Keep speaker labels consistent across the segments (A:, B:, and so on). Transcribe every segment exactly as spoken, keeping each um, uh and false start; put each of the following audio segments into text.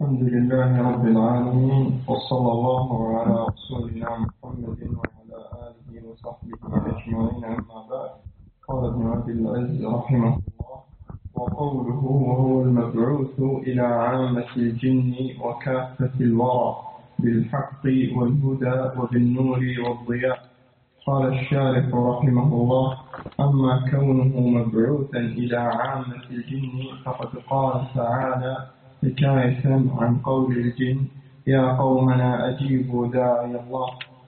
A: الحمد لله رب العالمين، وصلى الله على رسولنا محمد وعلى آله وصحبه أجمعين. أما بعد، قال ابن عبد العز رحمه الله: وقوله وهو المبعوث إلى عامة الجن وكافة الورى بالحق والهدى وبالنور والضياء. قال الشارح رحمه الله: أما كونه مبعوثا إلى عامة الجن فقد قال تعالى حكاية عن قول الجن: يا قومنا أجيبوا داعي الله.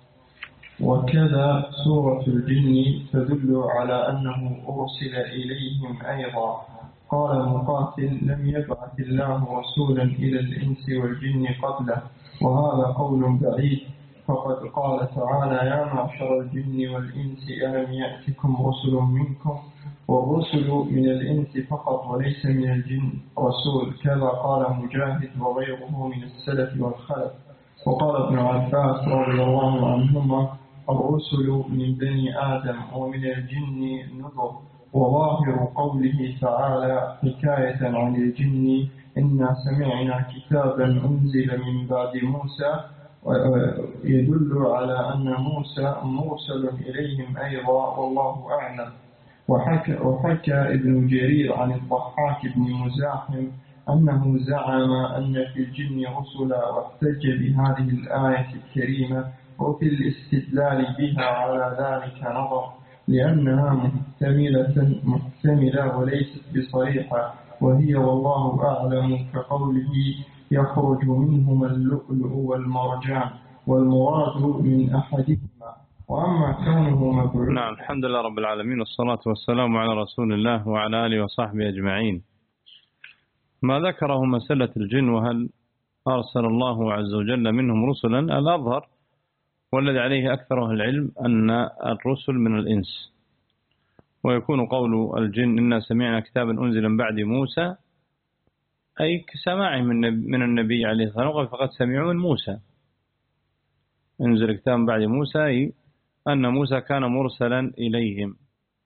A: وكذا سورة الجن تدل على أنه أرسل إليهم أيضا. قال مقاتل: لم يبعث الله رسولا إلى الإنس والجن قبله، وهذا قول بعيد، فقد قال تعالى: يا معشر الجن والإنس ألم يأتكم رسل منكم، والرسل من الإنس فقط وليس من الجن رسول، كذا قال مجاهد وغيره من السلف والخلف. وقال ابن عباس رضي الله عنهما: الرسل من بني آدم ومن الجن نذر. وظاهر قوله تعالى حكاية عن الجن: إنا سمعنا كتابا أنزل من بعد موسى، يدل على أن موسى مرسل إليهم أيضا، والله أعلم. وحكى, وحكى ابن جرير عن الضحاك بن مزاحم أنه زعم أن في الجن رسلا، واحتج بهذه الآية الكريمة وفي الاستدلال بها على ذلك نظر، لأنها محتملة, محتملة وليست بصريحة، وهي والله أعلم كقوله: يخرج منهما اللؤلؤ والمرجان، والمراد من أحدهما. وأما كونه مبعوث.
B: نعم، الحمد لله رب العالمين، والصلاة والسلام على رسول الله وعلى آله وصحبه أجمعين. ما ذكره مسألة الجن وهل أرسل الله عز وجل منهم رسلا، الأظهر والذي عليه أكثر أهل العلم أن الرسل من الإنس، ويكون قول الجن إنا سمعنا كتابا أنزل من بعد موسى أي كسماعه من النبي عليه الصلاة والسلام، فقد سمعوا من موسى. انزل كتاب من بعد موسى أي أن موسى كان مرسلا إليهم.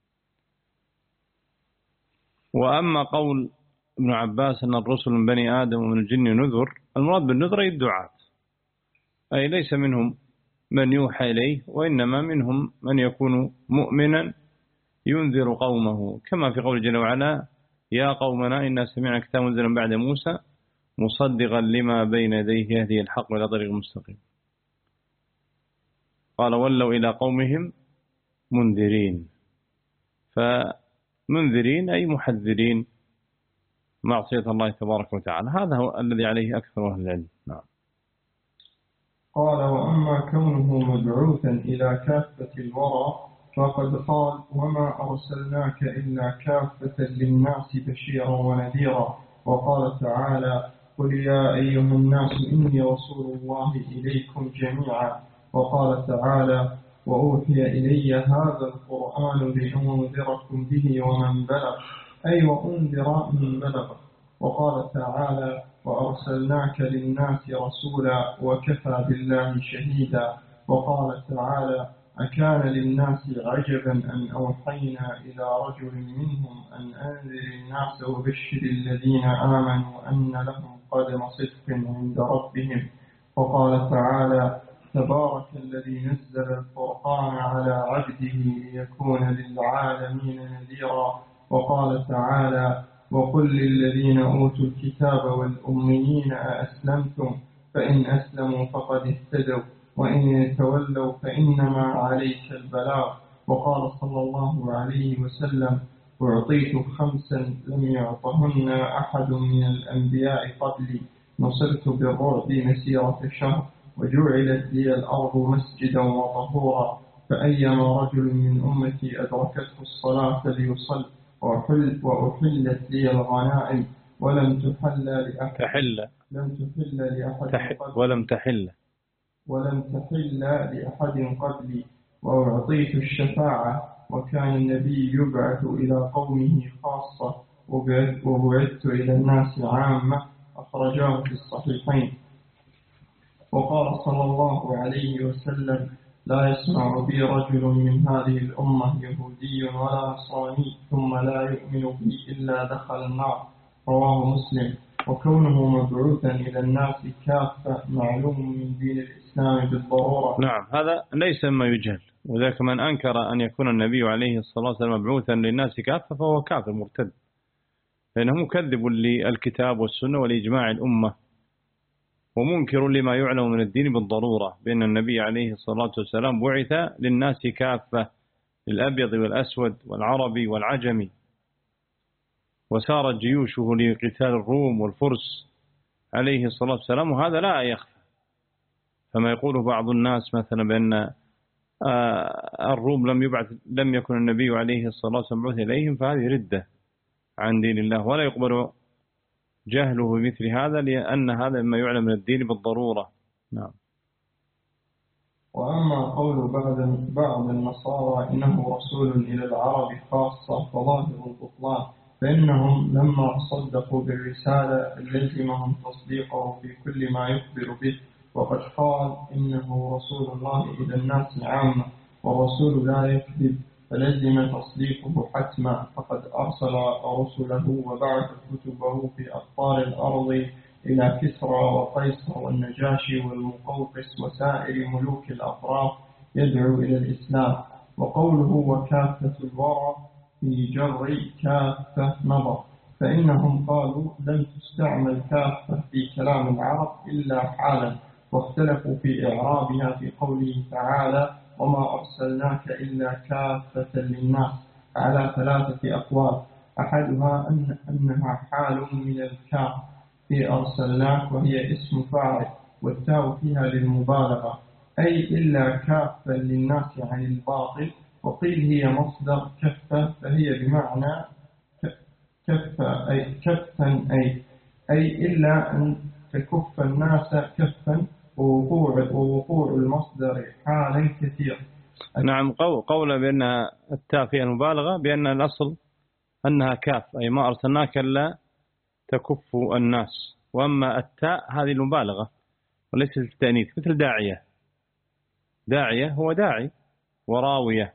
B: وأما قول ابن عباس أن الرسل من بني آدم ومن الجن نذر، المراد بالنذر الدعاة، أي ليس منهم من يوحى إليه، وإنما منهم من يكون مؤمنا ينذر قومه، كما في قول جل وعلا: يا قومنا إنا سمعنا كتابا أنزل من بعد موسى مصدقا لما بين يديه يهدي الحق إلى طريق مستقيم. قال: ولوا إلى قومهم منذرين، فمنذرين أي محذرين معصية الله تبارك وتعالى. هذا هو الذي عليه أكثر أهل العلم. نعم.
A: قال: وأما كونه مبعوثا إلى كافة الورى فقد قال: وما أرسلناك إلا كافة للناس بشيرا ونذيرا. وقال تعالى: قل يا أيها الناس إني رسول الله إليكم جميعا. وقال تعالى: وأوحي إلي هذا القرآن لأنذركم به ومن بلغ، أي وأنذر من بلغ. وقال تعالى: وأرسلناك للناس رسولا وكفى بالله شهيدا. وقال تعالى: أكان للناس عجبا أن أوحينا إلى رجل منهم أن أنذر الناس وبشر الذين آمنوا أن لهم قدم صدق عند ربهم. وقال تعالى: تبارك الذي نزل الفرقان على عبده ليكون للعالمين نذيرا. وقال تعالى: وقل للذين أوتوا الكتاب والأميين أأسلمتم؟ فإن أسلموا فقد اهتدوا، وإن يتولوا فإنما عليك البلاغ. وقال صلى الله عليه وسلم: أعطيت خمسا لم يعطهن أحد من الأنبياء قبلي، نصرت بالرعب مسيرة شهر، وجعلت لي الأرض مسجدا وطهورا، فأيما رجل من أمتي أدركته الصلاة ليصل، وأحل وأحلت لي الغنائم ولم تحل لأحد
B: تحل
A: لم تحل لأحد
B: تح...
A: قبلي
B: ولم تحل
A: ولم تحل لأحد قبلي، وأعطيت الشفاعة، وكان النبي يبعث إلى قومه خاصة، وبعثت إلى الناس عامة. أخرجاه في الصحيحين. وقال صلى الله عليه وسلم: لا يسمع بي رجل من هذه الأمة يهودي ولا نصراني ثم لا يؤمن بي إلا دخل النار. رواه مسلم. وكونه مبعوثا إلى الناس كافة معلوم من دين الإسلام بالضرورة.
B: نعم، هذا ليس مما يجهل، وذلك من أنكر أن يكون النبي عليه الصلاة والسلام مبعوثا للناس كافة فهو كافر مرتد، لأنه مكذب للكتاب والسنة ولإجماع الأمة، ومنكر لما يعلم من الدين بالضرورة بأن النبي عليه الصلاة والسلام بعث للناس كافة، للأبيض والأسود والعربي والعجمي، وسارت جيوشه لقتال الروم والفرس عليه الصلاة والسلام، وهذا لا يخفى. فما يقوله بعض الناس مثلا بأن الروم لم يبعث لم يكن النبي عليه الصلاة والسلام مبعوث إليهم، فهذه ردة عن دين الله، ولا يقبل جهله بمثل هذا، لأن هذا مما يعلم من الدين بالضرورة. نعم.
A: وأما قول بعض بعض النصارى إنه رسول إلى العرب خاصة فظاهر البطلان، فإنهم لما صدقوا بالرسالة لزمهم تصديقه في كل ما يخبر به، وقد قال إنه رسول الله إلى الناس عامة، والرسول لا يكذب، فلزم تصديقه حتما، فقد أرسل رسله وبعث كتبه في أقطار الأرض إلى كسرى وقيصر والنجاشي والمقوقس وسائر ملوك الأطراف يدعو إلى الإسلام. وقوله وكافة الورى في جر كافة نظر، فإنهم قالوا لم تستعمل كافة في كلام العرب إلا حالا، واختلفوا في إعرابها في قوله تعالى وما أرسلناك إلا كافة للناس على ثلاثة أقوال، أحدها أن أنها حال من الكاف في أرسلناك وهي اسم فاعل، والتاء فيها للمبالغة، أي إلا كافة للناس عن الباطل. وقيل هي مصدر كفة، فهي بمعنى كفة أي كفا أي أي إلا أن تكف الناس كفا، ووقوع ووقوع المصدر حالا كثير.
B: نعم، قول بأن التاء فيها المبالغة، بأن الأصل أنها كاف، أي ما أرسلناك إلا تكف الناس، وأما التاء هذه المبالغة وليس التأنيث، مثل داعية. داعية هو داعي، وراوية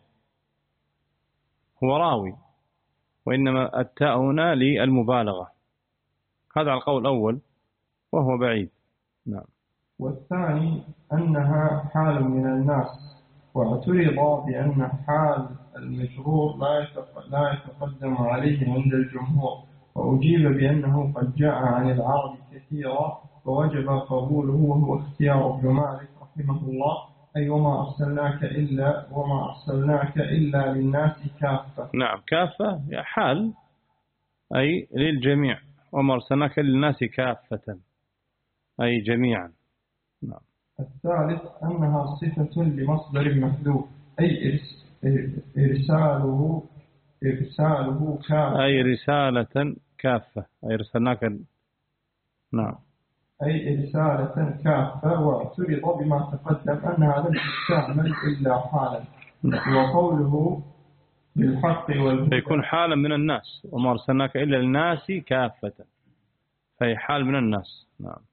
B: هو راوي، وإنما التاء هنا للمبالغة. هذا على القول الأول وهو بعيد. نعم.
A: والثاني أنها حال من الناس، واعترض بأن حال المجرور لا يتقدم عليه عند الجمهور، وأجيب بأنه قد جاء عن العرب كثيرا ووجب قبوله، وهو اختيار ابن مالك رحمه الله، أي وما أرسلناك إلا وما أرسلناك إلا للناس كافة.
B: نعم، كافة حال أي للجميع، وما أرسلناك للناس كافة أي جميعا. نعم.
A: الثالث أنها صفة لمصدر محذوف، أي إرساله إرساله كافة،
B: أي رسالة كافة، أي رسلناك. نعم.
A: أي رسالة كافة. واعترض بما تقدم أنها لم تستعمل إلا حالا. وقوله بالحق والهدى
B: فيكون حالا من الناس، وما أرسلناك إلا للناس كافة، فهي حال من الناس. نعم.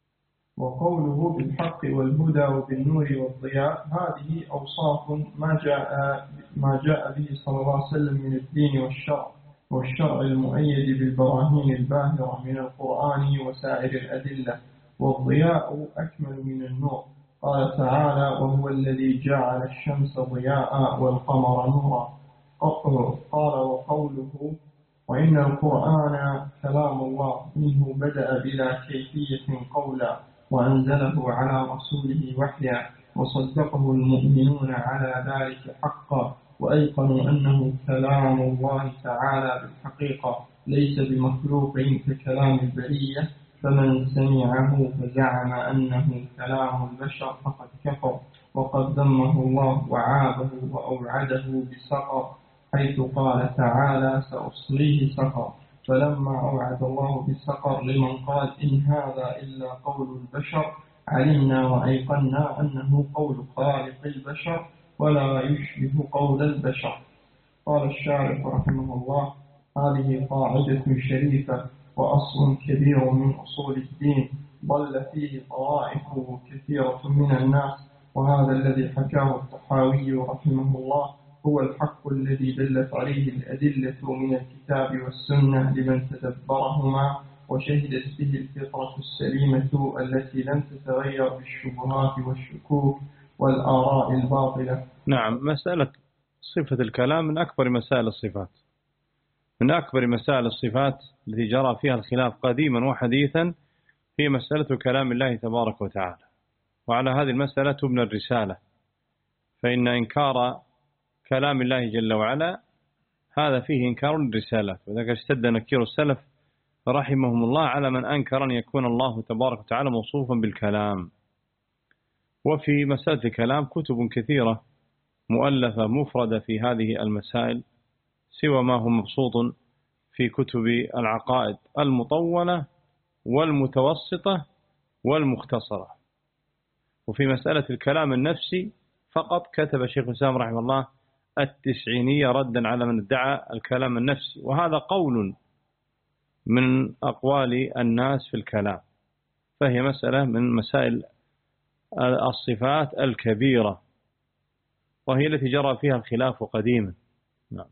A: وقوله بالحق والهدى وبالنور والضياء، هذه أوصاف ما جاء ما جاء به صلى الله عليه وسلم من الدين والشرع والشرع المؤيد بالبراهين الباهرة من القرآن وسائر الأدلة. والضياء أكمل من النور، قال تعالى وهو الذي جعل الشمس ضياء والقمر نورا. قال وقوله وإن القرآن كلام الله منه بدأ بلا كيفية قولا، وأنزله على رسوله وحيا، وصدقه المؤمنون على ذلك حقا، وأيقنوا أنه كلام الله تعالى بالحقيقة ليس بمخلوق ككلام البرية، فمن سمعه فزعم أنه كلام البشر فقد كفر، وقد ذمه الله وعابه وأوعده بسقر، حيث قال تعالى سأصليه سقر. فلما أوعد الله بالسقر لمن قال إن هذا إلا قول البشر، علمنا وأيقنا أنه قول خالق البشر ولا يشبه قول البشر. قال الشارح رحمه الله هذه قاعدة شريفة وأصل كبير من أصول الدين، ضل فيه طوائف كثيرة من الناس، وهذا الذي حكاه الطحاوي رحمه الله هو الحق الذي دلت عليه الأدلة من الكتاب والسنة لمن تدبرهما وشهدت به الفطرة السليمة التي لم تتغير بالشبهات والشكوك والآراء الباطلة.
B: نعم، مسألة صفة الكلام من أكبر مسائل الصفات، من أكبر مسائل الصفات التي جرى فيها الخلاف قديما وحديثا في مسألة كلام الله تبارك وتعالى. وعلى هذه المسألة تبنى الرسالة، فإن إنكار كلام الله جل وعلا هذا فيه إنكار للرسالة. وذلك اشتد نكير السلف رحمهم الله على من أنكر أن يكون الله تبارك وتعالى موصوفا بالكلام. وفي مسألة الكلام كتب كثيرة مؤلفة مفردة في هذه المسائل، سوى ما هو مبسوط في كتب العقائد المطولة والمتوسطة والمختصرة. وفي مسألة الكلام النفسي فقط كتب شيخ الإسلام رحمه الله التسعينية ردا على من ادعى الكلام النفسي، وهذا قول من أقوال الناس في الكلام، فهي مسألة من مسائل الصفات الكبيرة، وهي التي جرى فيها الخلاف قديما. نعم.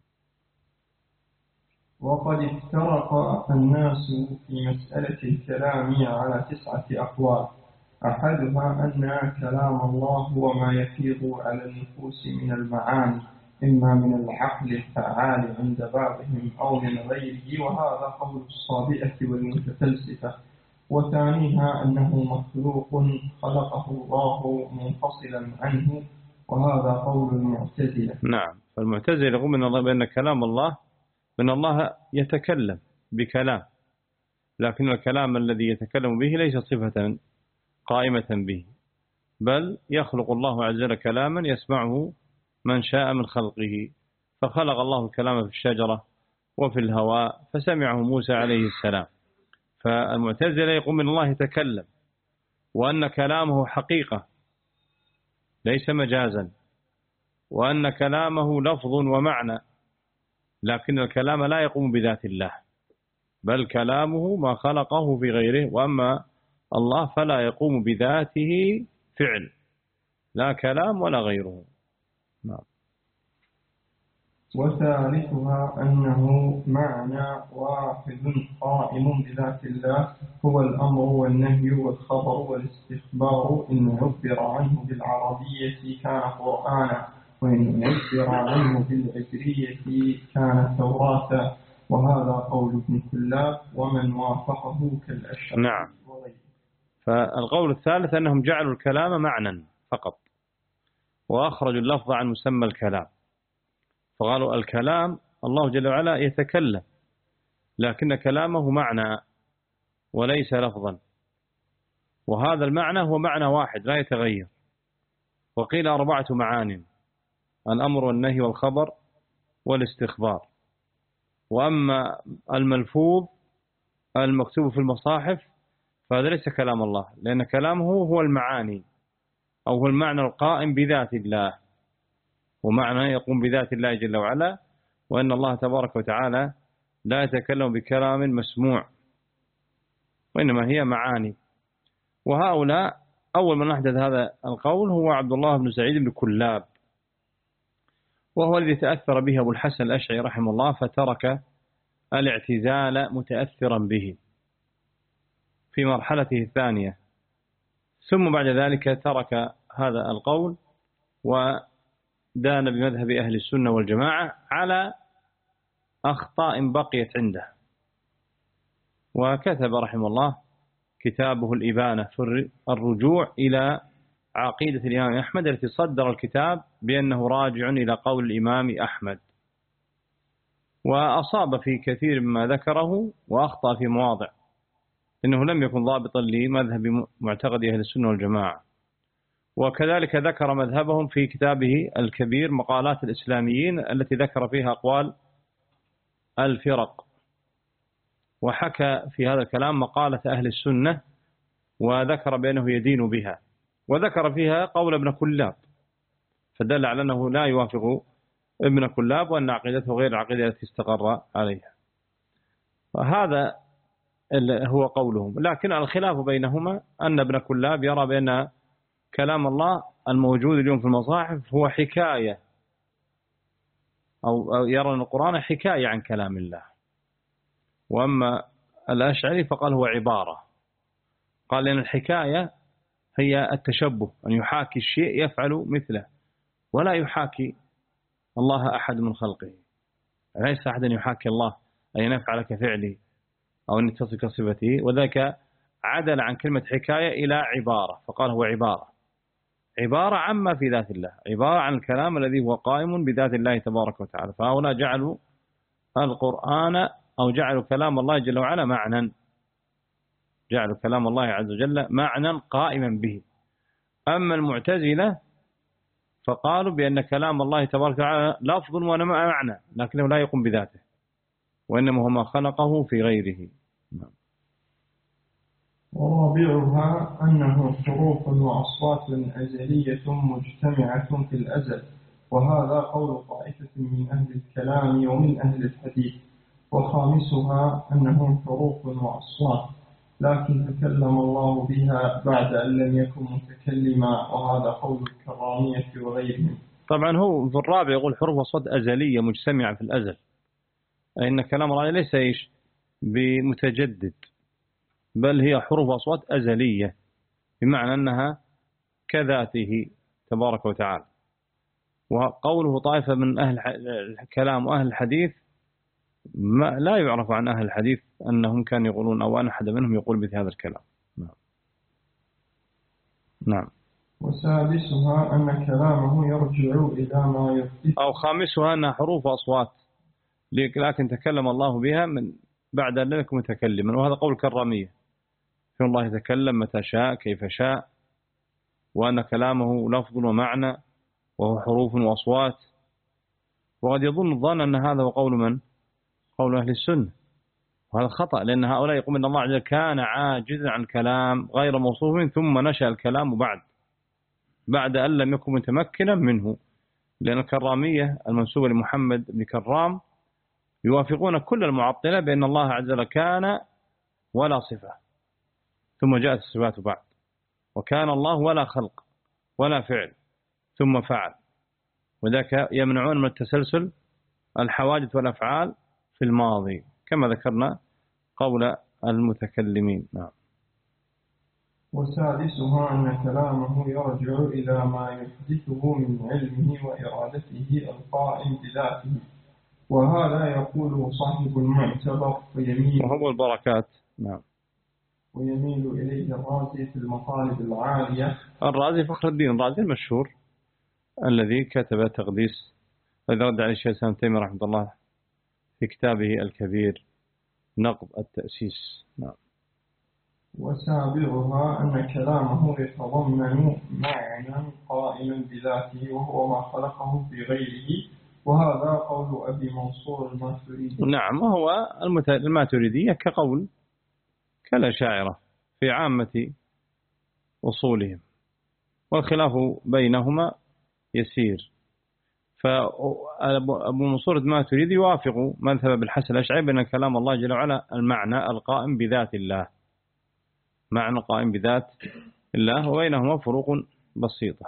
A: وقد افترق الناس في مسألة الكلام على تسعة أقوال، أحدها أن كلام الله هو ما يفيض على النفوس من المعاني، إما من العقل الفعال عند بعضهم أو من غيره، وهذا قول الصابئة والمتفلسفة. وثانيها أنه مخلوق خلقه الله منفصلا عنه، وهذا قول المعتزلة.
B: نعم، فالمعتزلة يقول بأن كلام الله بأن الله يتكلم بكلام، لكن الكلام الذي يتكلم به ليس صفة قائمة به، بل يخلق الله عز وجل كلاما يسمعه من شاء من خلقه. فخلق الله الكلام في الشجرة وفي الهواء فسمعه موسى عليه السلام. فالمعتزلة يقول أن الله يتكلم، وأن كلامه حقيقة ليس مجازا، وأن كلامه لفظ ومعنى، لكن الكلام لا يقوم بذات الله، بل كلامه ما خلقه في غيره، وأما الله فلا يقوم بذاته فعل، لا كلام ولا غيره. نعم.
A: وثالثها أنه معنى واحد قائم بذات الله، هو الأمر والنهي والخبر والاستخبار، إن عبر عنه بالعربية كان قرآنا، وإن عبر عنه بالعبرية كان توراة، وهذا قول ابن كلاب ومن وافقه كالأشعري.
B: نعم. فالقول الثالث أنهم جعلوا الكلام معنى فقط، وأخرجوا اللفظ عن مسمى الكلام، فقالوا الكلام الله جل وعلا يتكلم، لكن كلامه معنى وليس لفظا، وهذا المعنى هو معنى واحد لا يتغير. وقيل أربعة معان: الأمر والنهي والخبر والاستخبار. وأما الملفوظ المكتوب في المصاحف فهذا ليس كلام الله، لأن كلامه هو المعاني، أو هو المعنى القائم بذات الله، ومعنى يقوم بذات الله جل وعلا، وأن الله تبارك وتعالى لا يتكلم بكلام مسموع، وإنما هي معاني. وهؤلاء أول من أحدث هذا القول هو عبد الله بن سعيد بن كلاب، وهو الذي تأثر به أبو الحسن الأشعري رحمه الله، فترك الاعتزال متأثرا به في مرحلته الثانية، ثم بعد ذلك ترك هذا القول ودان بمذهب أهل السنة والجماعة على أخطاء بقيت عنده، وكتب رحمه الله كتابه الإبانة في الرجوع إلى عقيدة الإمام أحمد، التي صدر الكتاب بأنه راجع إلى قول الإمام أحمد، وأصاب في كثير مما ذكره وأخطأ في مواضع، إنه لم يكن ضابطا لمذهب معتقد أهل السنة والجماعة. وكذلك ذكر مذهبهم في كتابه الكبير مقالات الإسلاميين، التي ذكر فيها أقوال الفرق، وحكى في هذا الكلام مقالة أهل السنة وذكر بأنه يدين بها، وذكر فيها قول ابن كلاب، فدل على أنه لا يوافق ابن كلاب، وأن عقيدته غير العقيدة التي استقر عليها. وهذا هو قولهم. لكن الخلاف بينهما أن ابن كلاب يرى بأن كلام الله الموجود اليوم في المصاحف هو حكاية، أو يرى أن القرآن حكاية عن كلام الله، وأما الأشعري فقال هو عبارة. قال لأن الحكاية هي التشبه، أن يحاكي الشيء يفعل مثله، ولا يحاكي الله أحد من خلقه. ليس أحد يحاكي الله أن يفعل كفعله أو أن يتصل كصفته، وذلك عدل عن كلمة حكاية إلى عبارة، فقال هو عبارة. عبارة عما في ذات الله، عبارة عن الكلام الذي هو قائم بذات الله تبارك وتعالى. فهؤلاء جعلوا القرآن أو جعلوا كلام الله جل وعلا معنى، جعلوا كلام الله عز وجل معنى قائما به. أما المعتزلة فقالوا بأن كلام الله تبارك وتعالى لفظ ومعنى، لكنه لا يقوم بذاته، وإنما هو ما خلقه في غيره.
A: ورابعها أنه حروف وأصوات أزلية مجتمعة في الأزل، وهذا قول طائفة من أهل الكلام ومن أهل الحديث. وخامسها أنه حروف وأصوات لكن تكلم الله بها بعد أن لم يكن متكلما، وهذا قول الكرامية وغيرهم.
B: طبعا هو في الرابع يقول حروف وأصوات أزلية مجتمعة في الأزل، أي أن كلام الله ليس إيش بمتجدد، بل هي حروف وأصوات أزلية، بمعنى أنها كذاته تبارك وتعالى. وقوله طائفة من أهل الكلام وأهل الحديث ما لا يعرف عن أهل الحديث أنهم كانوا يقولون أو أن أحد منهم يقول بهذا الكلام. نعم. نعم.
A: وسادسها أن كلامه يرجع إلى ما يفتح.
B: أو خامسها أنها حروف وأصوات لكن تكلم الله بها من بعد أن لم يكن متكلما، وهذا قول كرامية، في الله يتكلم متى شاء كيف شاء، وأن كلامه لفظ ومعنى وهو حروف وأصوات. وقد يظن الظن أن هذا هو قول من؟ قول أهل السنة، وهذا خطأ، لأن هؤلاء يقوم أن الله عز وجل كان عاجزا عن كلام غير موصوف ثم نشأ الكلام بعد بعد أن لم يكن متمكنا منه. لأن الكرامية المنسوبة لمحمد بن كرام يوافقون كل المعطلة بأن الله عز وجل كان ولا صفة ثم جاءت الصفات بعد، وكان الله ولا خلق ولا فعل ثم فعل، وذاك يمنعون من التسلسل الحوادث والأفعال في الماضي كما ذكرنا قول المتكلمين. نعم.
A: وسادسها أن كلامه يرجع إلى ما يحدثه من علمه وإرادته القائم بذاته، وهذا يقوله صاحب المعتبر ويميل
B: وهو البركات. نعم.
A: ويميل إليه الرازي في المطالب العالية.
B: الرازي فخر الدين الرازي المشهور الذي كتب تقديس الذي رد عليه الشيخ الإسلام ابن تيمية رحمه الله في كتابه الكبير نقض التأسيس. نعم.
A: وسابعها أن كلامه يتضمن معنى قائما بذاته وهو ما خلقه في غيره، وهذا قول أبي منصور الماتريدي.
B: نعم. وهو الماتريدية كقول كالأشاعرة في عامة أصولهم، والخلاف بينهما يسير. فأبو منصور الماتريدي يوافق مذهب بالحسن الأشعري بأن كلام الله جل وعلا المعنى القائم بذات الله، معنى قائم بذات الله، وبينهما فروق بسيطة.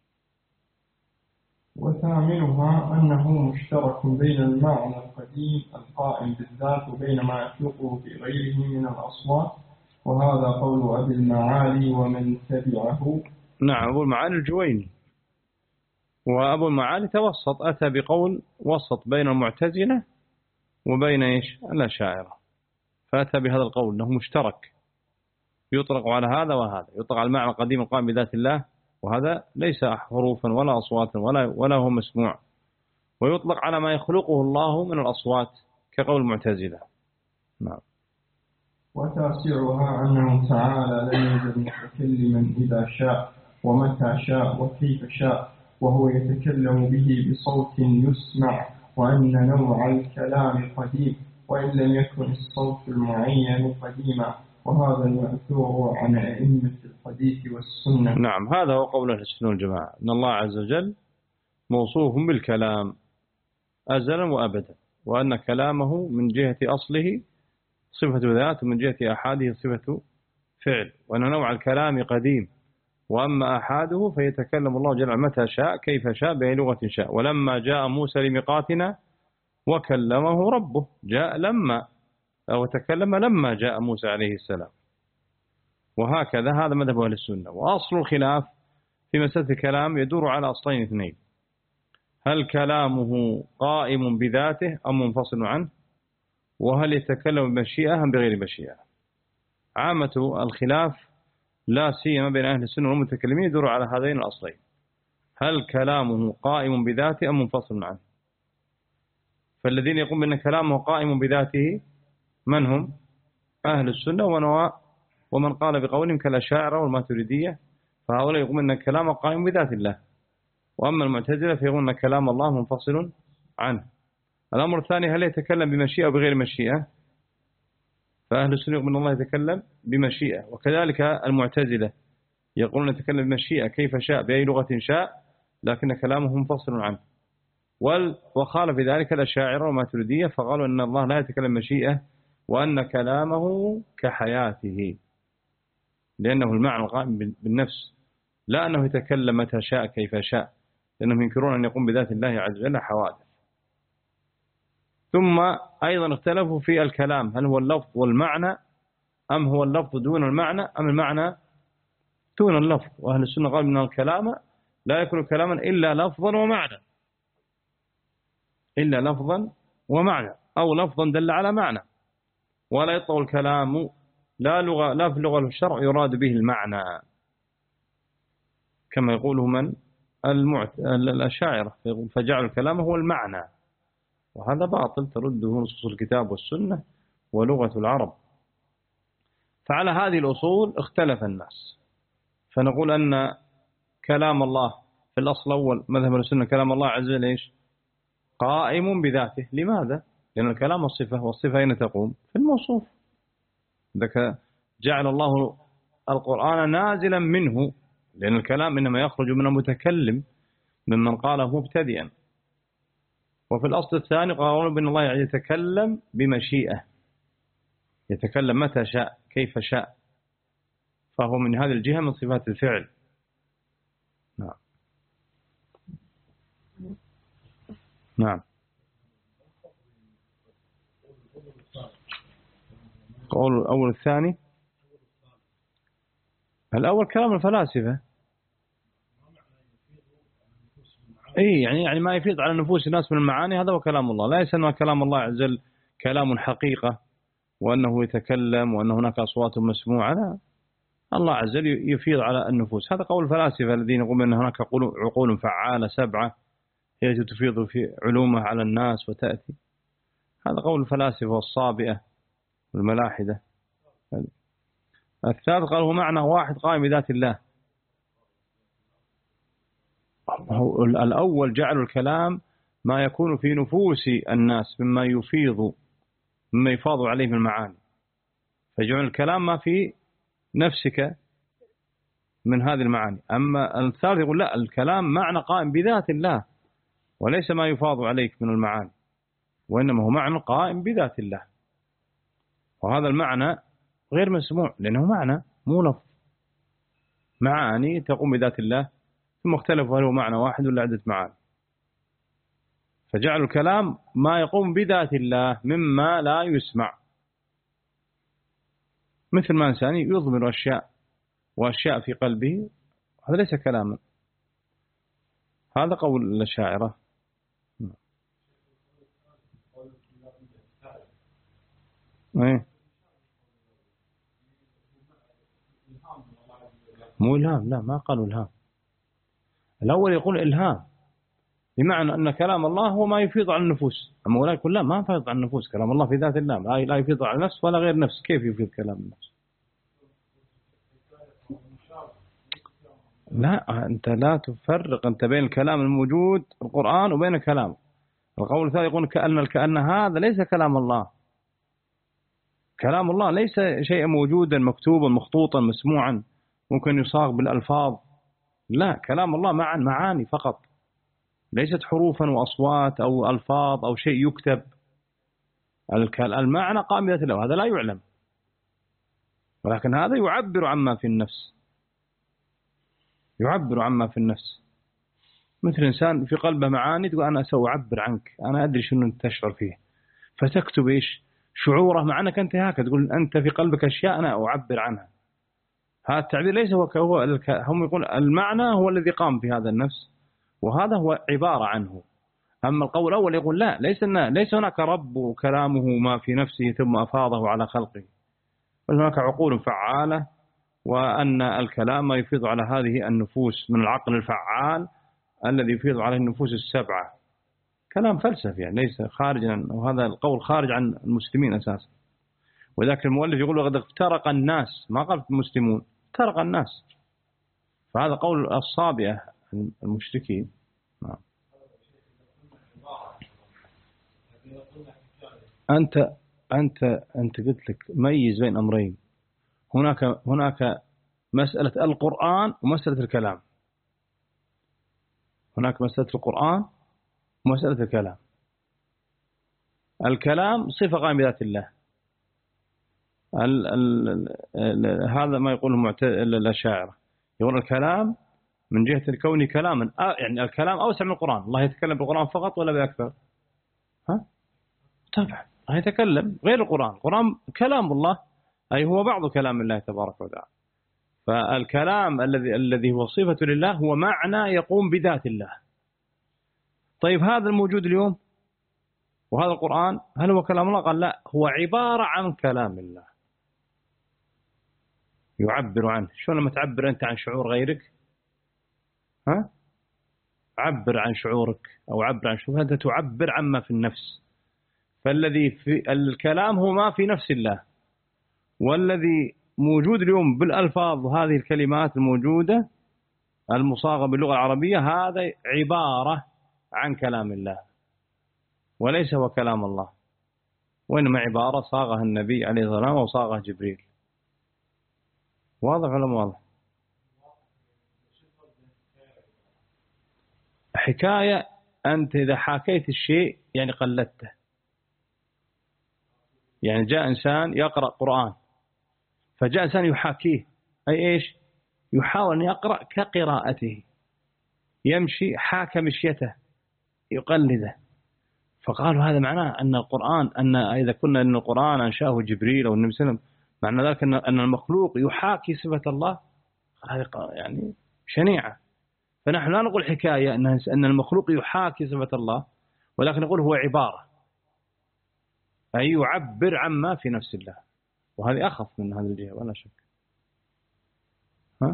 A: وثامنها أنه مشترك بين المعنى القديم القائم بالذات وبين ما يخلقه في غيره من الأصوات، وهذا قول أبي المعالي ومن تبعه.
B: نعم. أبو المعالي الجويني، وأبو المعالي توسط، أتى بقول وسط بين المعتزلة وبين إيش الأشاعرة، فأتى بهذا القول أنه مشترك يطلق على هذا وهذا، يطلق على المعنى القديم القائم بذات الله، وهذا ليس حروفا ولا أصواتا ولا ولا هو مسموع، ويطلق على ما يخلقه الله من الأصوات كقول المعتزلة. نعم.
A: وتاسعها أنه تعالى لم يزل متكلما إذا شاء ومتى شاء وكيف شاء، وهو يتكلم به بصوت يسمع، وأن نوع الكلام قديم وإن لم يكن الصوت المعين قديما، وهذا المأثور عن أئمة الحديث والسنة.
B: نعم. هذا هو قول أهل السنة والجماعة، أن الله عز وجل موصوف بالكلام أزلا وأبدا، وأن كلامه من جهة أصله صفة ذات ومن جهة أحاده صفة فعل، وأن نوع الكلام قديم، وأما أحاده فيتكلم الله جل وعلا متى شاء كيف شاء بأي لغة شاء. ولما جاء موسى لميقاتنا وكلمه ربه، جاء لما وتكلم لما جاء موسى عليه السلام. وهكذا هذا مذهب أهل السنة. وأصل الخلاف في مسألة الكلام يدور على أصلين اثنين: هل كلامه قائم بذاته أم منفصل عنه؟ وهل يتكلم بمشيئة أم بغير مشيئة؟ عامة الخلاف لا سيما بين أهل السنة والمتكلمين يدور على هذين الأصلين: هل كلامه قائم بذاته أم منفصل عنه؟ فالذين يقوم بأن كلامه قائم بذاته من هم؟ أهل السنة ونواء ومن قال بقولهم كالأشاعرة والماتريدية، فهؤلاء يقومون أن كلامه قائم بذات الله. وأما المعتزلة فيقولون أن كلام الله منفصل عنه. الأمر الثاني: هل يتكلم بمشيئة أو بغير مشيئة؟ فأهل السنة يقولون أن الله يتكلم بمشيئة، وكذلك المعتزلة يقولون يتكلم بمشيئة كيف شاء بأي لغة شاء، لكن كلامه منفصل عنه. وخالف في ذلك الأشاعرة والماتريدية، فقالوا أن الله لا يتكلم مشيئة وأن كلامه كحياته، لأنه المعنى القائم بالنفس، لا أنه يتكلم متى شاء كيف شاء، لأنهم ينكرون أن يقوم بذات الله عز وجل حوادث. ثم أيضا اختلفوا في الكلام: هل هو اللفظ والمعنى أم هو اللفظ دون المعنى أم المعنى دون اللفظ؟ وأهل السنة قالوا أن الكلام لا يكون كلاما إلا لفظا ومعنى، إلا لفظا ومعنى، أو لفظا دل على معنى، ولا يطلق الكلام لا لغة لا في اللغة الشرع يراد به المعنى، كما يقوله من المعت... الأشاعرة، فجعل الكلام هو المعنى، وهذا باطل ترده نصوص الكتاب والسنة ولغة العرب. فعلى هذه الأصول اختلف الناس، فنقول أن كلام الله في الأصل الأول مذهب السنة كلام الله عز وجل إيش؟ قائم بذاته. لماذا؟ لأن الكلام الصفة، والصفة أين تقوم؟ في الموصوف. ذلك جعل الله القرآن نازلا منه، لأن الكلام إنما يخرج من المتكلم ممن قاله مبتدئا. وفي الأصل الثاني قالوا بأن الله يتكلم بمشيئة، يتكلم متى شاء كيف شاء، فهو من هذه الجهة من صفات الفعل. نعم نعم. قول الأول الثاني. الأول كلام الفلاسفة، أي يعني يعني ما يفيض على نفوس الناس من المعاني، هذا هو كلام الله. لا يسمى كلام الله عز وجل كلام حقيقة وأنه يتكلم وأن هناك أصوات مسموعة، لا، الله عز وجل يفيض على النفوس. هذا قول الفلاسفة الذين يقولون أن هناك عقول فعالة سبعة هي التي تفيض في علومها على الناس وتأتي. هذا قول الفلاسفة والصابئة والملاحدة. الثالث قال هو معنى واحد قائم بذات الله. الأول جعل الكلام ما يكون في نفوس الناس مما يفيض مما يفاض عليه من المعاني، فجعل الكلام ما في نفسك من هذه المعاني. أما الثالث يقول لا، الكلام معنى قائم بذات الله وليس ما يفاض عليك من المعاني، وإنما هو معنى قائم بذات الله، وهذا المعنى غير مسموع لأنه معنى مو لفظ. معاني تقوم بذات الله، ثم اختلفوا هل هو معنى واحد ولا عدة معاني، فجعلوا الكلام ما يقوم بذات الله مما لا يسمع، مثل ما إنسان يضمر أشياء وأشياء في قلبه، هذا ليس كلاما. هذا قول الأشاعرة. ايه مو إلهام، لا ما قالوا إلهام. الأول يقول إلهام بمعنى أن كلام الله هو ما يفيض على النفوس، أما أولئك يقول لا، ما يفيض على النفوس، كلام الله في ذات الله لا يفيض على النفس ولا غير نفس. كيف يفيض كلام النفس؟ لا، أنت لا تفرق أنت بين الكلام الموجود القرآن وبين كلامه. القول الثاني يقول كأن كأن هذا ليس كلام الله. كلام الله ليس شيئا موجودا مكتوبا مخطوطا مسموعا ممكن يصاغ بالألفاظ، لا، كلام الله معا معاني فقط، ليست حروفا وأصوات أو ألفاظ أو شيء يكتب. المعنى قائم بذات الله، هذا لا يعلم، ولكن هذا يعبر عما في النفس، يعبر عما في النفس. مثل إنسان في قلبه معاني تقول أنا سأعبر عنك، أنا أدري شنو تشعر فيه، فتكتب إيش شعوره مع أنك أنت هكذا تقول أنت في قلبك أشياء أنا أعبر عنها. هذا التعبير ليس هو هو هم يقول المعنى هو الذي قام في هذا النفس، وهذا هو عبارة عنه. أما القول الأول يقول لا، ليس ليس هناك رب وكلامه ما في نفسه ثم أفاضه على خلقه، بل هناك عقول فعالة، وأن الكلام يفيض على هذه النفوس من العقل الفعال الذي يفيض عليه النفوس السبعة. كلام فلسفي يعني ليس خارجا، وهذا القول خارج عن المسلمين أساسا. وذاك المؤلف يقول وقد افترق الناس، ما قال المسلمون، افترق الناس. فهذا قول الصابئة المشركين. نعم. أنت أنت أنت قلت لك ميز بين أمرين، هناك هناك مسألة القرآن ومسألة الكلام. هناك مسألة القرآن ومسألة الكلام. الكلام صفة قائمة بذات الله. ال ال ال هذا ما يقوله الأشاعرة، يقول الكلام من جهة الكون كلاما، يعني الكلام أوسع من القرآن. الله يتكلم بالقرآن فقط ولا بأكثر؟ ها؟ طبعا الله يتكلم غير القرآن. القرآن كلام الله، أي هو بعض كلام الله تبارك وتعالى. فالكلام الذي الذي هو صفة لله هو معنى يقوم بذات الله. طيب هذا الموجود اليوم وهذا القرآن هل هو كلام الله؟ قال لا، هو عبارة عن كلام الله يعبر عنه. شلون لما تعبر أنت عن شعور غيرك؟ ها؟ عبر عن شعورك أو عبر عن شعورك، أنت تعبر عما في النفس. فالذي في الكلام هو ما في نفس الله، والذي موجود اليوم بالألفاظ هذه الكلمات الموجودة المصاغة باللغة العربية هذا عبارة عن كلام الله، وليس هو كلام الله، وإنما عبارة صاغها النبي عليه الصلاة والسلام وصاغها جبريل. واضح ولا مو واضح؟ حكاية أنت إذا حكيت الشيء يعني قلدته. يعني جاء إنسان يقرأ قرآن، فجاء إنسان يحاكيه، أي إيش؟ يحاول أن يقرأ كقراءته، يمشي حاك مشيته يقلده. فقالوا هذا معناه أن القرآن، أن إذا كنا أن القرآن أنشأه جبريل أو النبي صلى الله عليه وسلم، معنى ذلك أن المخلوق يحاكي صفة الله. هذه يعني شنيعة. فنحن لا نقول حكاية أن المخلوق يحاكي صفة الله، ولكن نقول هو عبارة، أي يعبر عما في نفس الله. وهذه أخف من هذه الجهة ولا شك. ها؟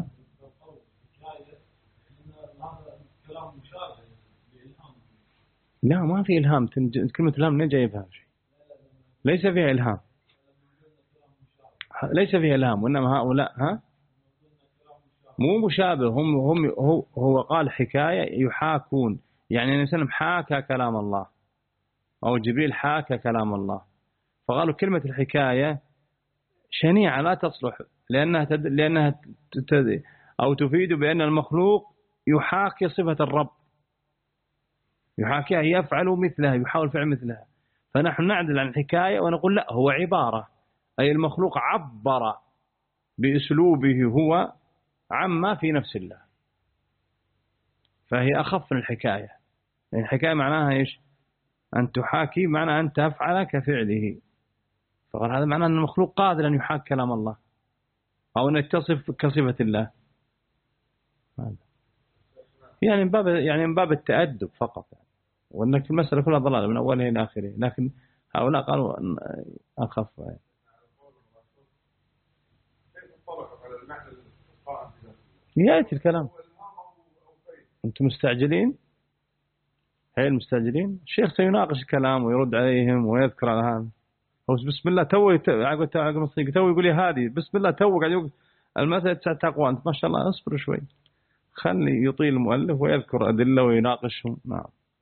B: لا ما في إلهام. كلمة إلهام منين جايبها؟ ليس فيها إلهام، ليس فيها إلهام، وإنما هؤلاء ها مو مشابه. هم هم هو, هو قال حكاية يحاكون، يعني النبي صلى الله عليه وسلم حاكى كلام الله أو جبريل حاكى كلام الله. فقالوا كلمة الحكاية شنيعة لا تصلح، لأنها تد... لأنها تد... أو تفيد بأن المخلوق يحاكي صفة الرب، يحاكيها، يفعل مثلها، يحاول فعل مثلها. فنحن نعدل عن الحكاية ونقول لا، هو عبارة، أي المخلوق عبر بأسلوبه هو عما في نفس الله، فهي أخف من الحكاية. يعني الحكاية معناها إيش؟ أن تحاكي معنى أن تفعل كفعله. فقال هذا معناه أن المخلوق قادر أن يحاكي كلام الله أو أن يتصف كصفة الله. يعني من باب يعني من باب التأدب فقط، يعني. وأنك المسألة كلها ضلالة من أولها إلى آخره، لكن هؤلاء قالوا أخف. يعني. يأتي الكلام. أنتم مستعجلين؟ هاي المستعجلين. الشيخ سيناقش الكلام ويرد عليهم ويذكر على هذا. هو بسم الله توي عقب عقب توي يقول لي هذه بسم الله تو قاعد يقول المسألة تقوى. أنت ما شاء الله اصبر شوي، خلي يطيل المؤلف ويذكر أدلة ويناقشهم. نعم.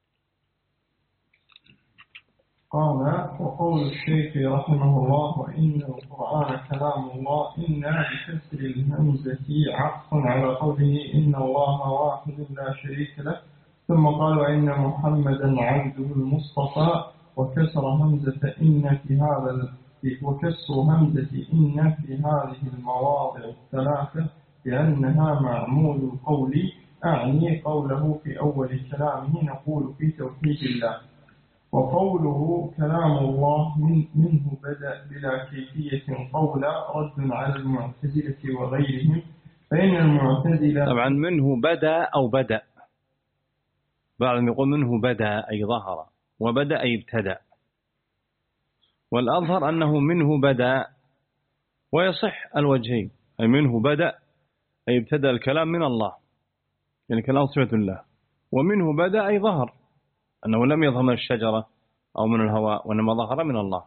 A: قال وقول الشيخ رحمه الله وإن القرآن كلام الله، إن بكسر الهمزة عطف على قوله إن الله واحد لا شريك له. ثم قال وإن محمدا عبده المصطفى، وكسر همزة إن في هذا وكسر همزة إن في هذه المواضع الثلاثة لأنها معمول القول، أعني قوله في أول كلامه نقول في توحيد الله. وقوله كلام الله من منه بدأ بلا كيفية قولا رد على المعتزلة وغيرهم، فإن المعتزلة
B: طبعا منه بدأ أو بدأ، بعضهم يقول منه بدأ أي ظهر، وبدأ أي ابتدأ، والأظهر أنه منه بدأ، ويصح الوجهين، أي منه بدأ أي ابتدأ الكلام من الله، يعني كلام صفة الله، ومنه بدأ أي ظهر، أنه لم يظهر من الشجرة أو من الهواء، وإنما ظهر من الله.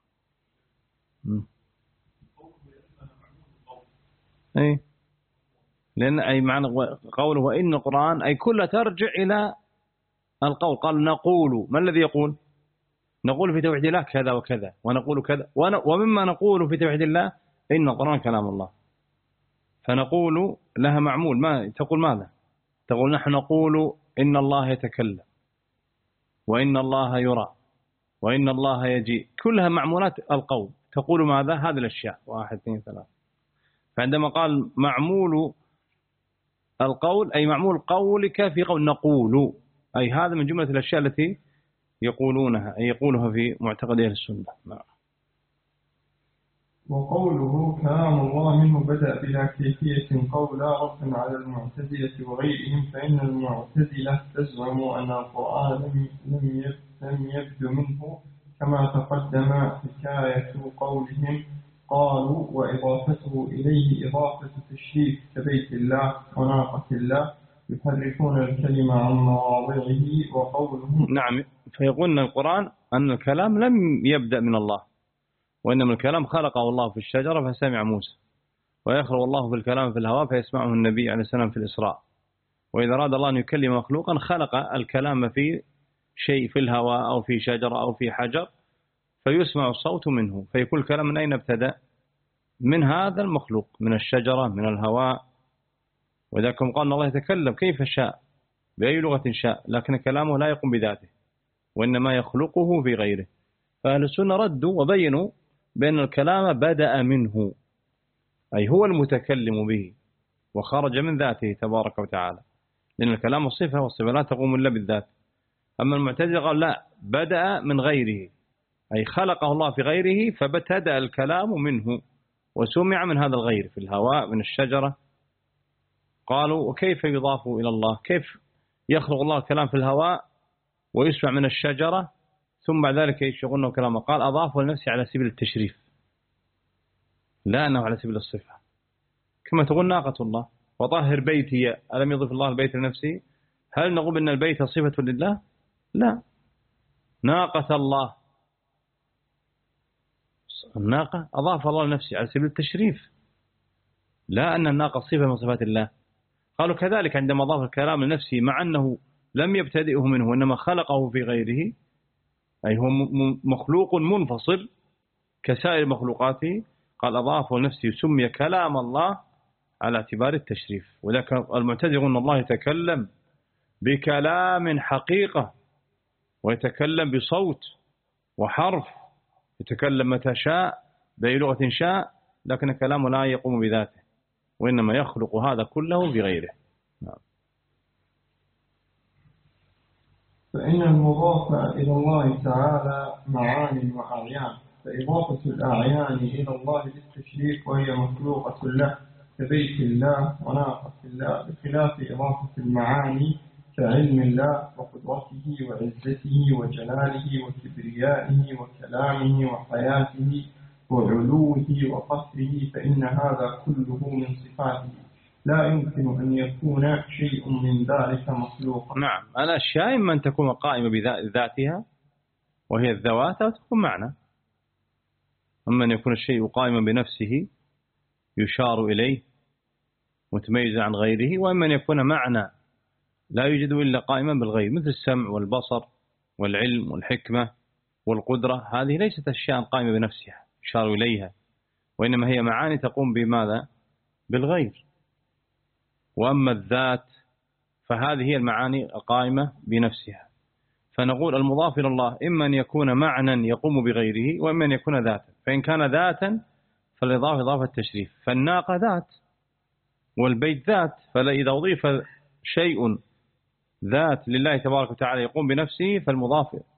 B: أي لأن أي معنى قوله وإن القرآن أي كل ترجع إلى القول. قال نقول، ما الذي يقول؟ نقول في توحيد الله كذا وكذا، ونقول كذا، ومما نقول في توحيد الله إن القرآن كلام الله، فنقول لها معمول. ما تقول ماذا؟ تقول نحن نقول إن الله يتكلم، وإن الله يرى، وإن الله يجيء، كلها معمولات القول. تقول ماذا؟ هذه الأشياء، واحد اثنين ثلاثة. فعندما قال معمول القول أي معمول قولك في قول نقول، أي هذا من جملة الأشياء التي يقولونها، أي يقولها في معتقد أهل السنة. نعم.
A: وقوله كلام الله منه بدأ بلا كيفية قولا رد على المعتزلة وغيرهم، فإن المعتزلة تزعم أن القرآن لم لم يبدو منه، كما تقدم حكاية قولهم قالوا وإضافته إليه إضافة تشريف كبيت الله وناقة الله، يحرفون الكلمة عن مواضعه. وقولهم
B: نعم، فيقولون القرآن أن الكلام لم يبدأ من الله، وإنما الكلام خلقه الله في الشجرة فسمع موسى، ويخلق الله في الكلام في الهواء فيسمعه النبي عليه السلام في الإسراء. وإذا أراد الله أن يكلم مخلوقا خلق الكلام في شيء في الهواء أو في شجرة أو في حجر فيسمع الصوت منه، فيكون الكلام من أين ابتدأ؟ من هذا المخلوق، من الشجرة، من الهواء. وذلك قال الله يتكلم كيف شاء بأي لغة شاء، لكن كلامه لا يقوم بذاته، وإنما يخلقه في غيره. فأهل السنة ردوا وبينوا بأن الكلام بدأ منه، أي هو المتكلم به وخرج من ذاته تبارك وتعالى، لأن الكلام صفة، والصفة لا تقوم إلا بالذات. أما المعتزلة قال لا، بدأ من غيره، أي خلقه الله في غيره فابتدأ الكلام منه وسمع من هذا الغير، في الهواء، من الشجرة. قالوا وكيف يضاف إلى الله؟ كيف يخلق الله الكلام في الهواء ويسمع من الشجرة ثم بعد ذلك يشغلنا كلامه؟ قال أضافه لنفسه على سبيل التشريف، لا أنه على سبيل الصفة. كما تقول ناقة الله وطهر بيتي، ألم يضيف الله البيت لنفسه؟ هل نقول أن البيت صفة لله؟ لا. ناقة الله، الناقة أضاف الله لنفسه على سبيل التشريف، لا أن الناقة صفة من صفات الله. قالوا كذلك عندما أضاف الكلام لنفسه مع أنه لم يبتدئه منه وإنما خلقه في غيره، أي هو مخلوق منفصل كسائر مخلوقاته، قال أضافه لنفسه سمي كلام الله على اعتبار التشريف. وذلك المعتزلة يقولون الله يتكلم بكلام حقيقة، ويتكلم بصوت وحرف، يتكلم متى شاء بأي لغة شاء، لكن كلامه لا يقوم بذاته، وإنما يخلق هذا كله بغيره. نعم.
A: فإن المضاف إلى الله تعالى معان وأعيان، فإضافة الأعيان إلى الله للتشريف وهي مخلوقة له كبيت الله وناقة الله، بخلاف إضافة المعاني كعلم الله وقدرته وعزته وجلاله وكبريائه وكلامه وحياته وعلوه وقهره، فإن هذا كله من صفاته، لا يمكن أن يكون شيء من ذلك مخلوقا.
B: نعم، الأشياء إما أن تكون قائمة بذاتها وهي الذوات، أو تكون معنى. أما أن يكون الشيء قائما بنفسه يشار إليه متميزا عن غيره، وإما أن يكون معنى لا يوجد إلا قائما بالغير، مثل السمع والبصر والعلم والحكمة والقدرة. هذه ليست أشياء قائمة بنفسها يشار إليها، وإنما هي معاني تقوم بماذا؟ بالغير. وأما الذات فهذه هي المعاني القائمة بنفسها. فنقول المضاف إلى الله إما أن يكون معنى يقوم بغيره، وإما أن يكون ذاتا. فإن كان ذاتا فالإضافة إضافة التشريف، فالناقة ذات والبيت ذات، فإذا أضيف شيء ذات لله تبارك وتعالى يقوم بنفسه فالمضاف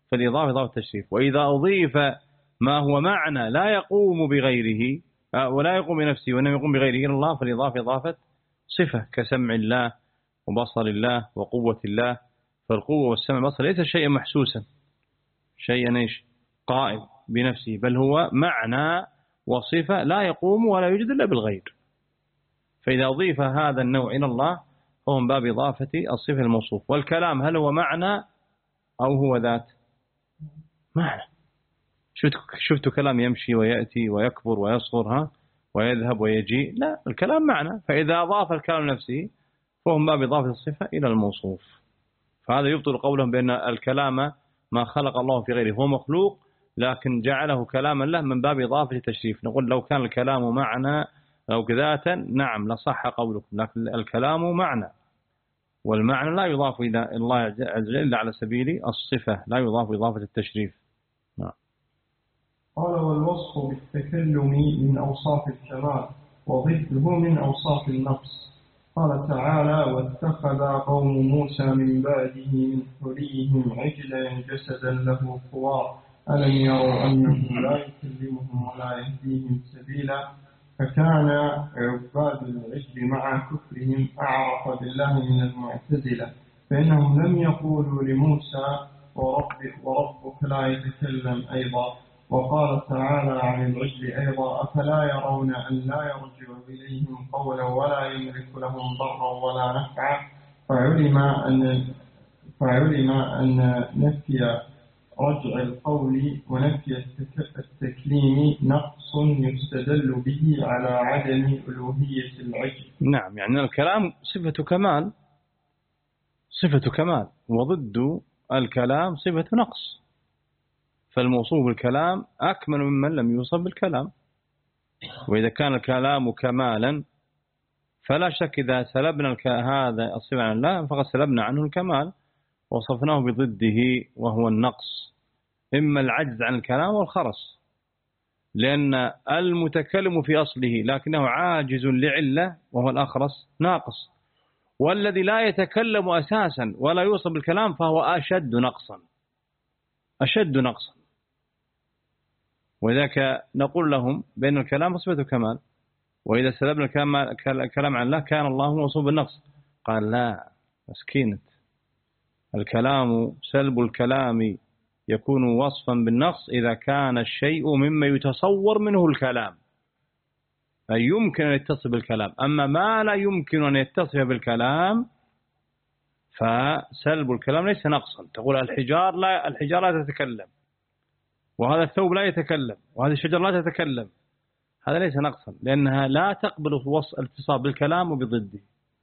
B: فالإضافة إضافة التشريف. وإذا أضيف ما هو معنى لا يقوم بغيره ولا يقوم بنفسه وإنما يقوم بغيره إلى الله فالإضافة إضافة صفة كسمع الله وبصر الله وقوة الله. فالقوة والسمع والبصر ليس شيئا محسوسا شيئا إيش قائم بنفسه بل هو معنى وصفة لا يقوم ولا يوجد إلا بالغير. فإذا أضيف هذا النوع إلى الله فهو من باب إضافة الصفة الموصوف. والكلام هل هو معنى أو هو ذات؟ معنى. شفت شفت كلام يمشي ويأتي ويكبر ويصغر ها ويذهب ويجيء؟ لا، الكلام معنى. فإذا أضاف الكلام نفسه فهو من باب إضافة الصفة إلى الموصوف. فهذا يبطل قولهم بأن الكلام ما خلق الله في غيره هو مخلوق لكن جعله كلاما له من باب إضافة التشريف. نقول لو كان الكلام معنى أو ذاتا نعم لصح قولكم، لكن الكلام معنى والمعنى لا يضاف إلى الله عز وجل إلا على سبيل الصفة لا يضاف إضافة التشريف. نعم.
A: قال والوصف بالتكلم من أوصاف الكمال وضده من أوصاف النقص. قال تعالى واتخذ قوم موسى من بعده من حليهم عجلا جسدا له خوار ألم يروا أنه لا يكلمهم ولا يهديهم سبيلا. فكان عباد العجل مع كفرهم أعرف بالله من المعتزلة فإنهم لم يقولوا لموسى وربك, وربك لا يتكلم أيضا. وقال تعالى عن العجل أيضا أفلا يرون أن لا يرجع إليهم قولا ولا يملك لهم ضرا ولا نفعا. فعلم أن, فعلم أن نفي رجع القول ونفي التكليم نقص يستدل به على عدم ألوهية العجل.
B: نعم، يعني الكلام صفة كمال صفة كمال وضد الكلام صفة نقص. فالموصوف بالكلام أكمل ممن لم يوصف بالكلام. وإذا كان الكلام كمالا فلا شك إذا سلبنا هذا الصفة عن الله فقد سلبنا عنه الكمال وصفناه بضده وهو النقص، إما العجز عن الكلام والخرس. لأن المتكلم في أصله لكنه عاجز لعلة وهو الأخرس ناقص، والذي لا يتكلم أساسا ولا يوصف بالكلام فهو أشد نقصا أشد نقصا. وذاك نقول لهم بأن الكلام صفة كمال، وإذا سلبنا الكلام عن الله كان الله موصوف بالنقص. قال لا مسكينة، الكلام سلب الكلام يكون وصفا بالنقص إذا كان الشيء مما يتصور منه الكلام، أي يمكن أن يتصف بالكلام. أما ما لا يمكن أن يتصف بالكلام فسلب الكلام ليس نقصا. تقول الحجار لا الحجار لا تتكلم، وهذا الثوب لا يتكلم، وهذه الشجرة لا تتكلم، هذا ليس نقصا لأنها لا تقبل الاتصاف بالكلام وبضده.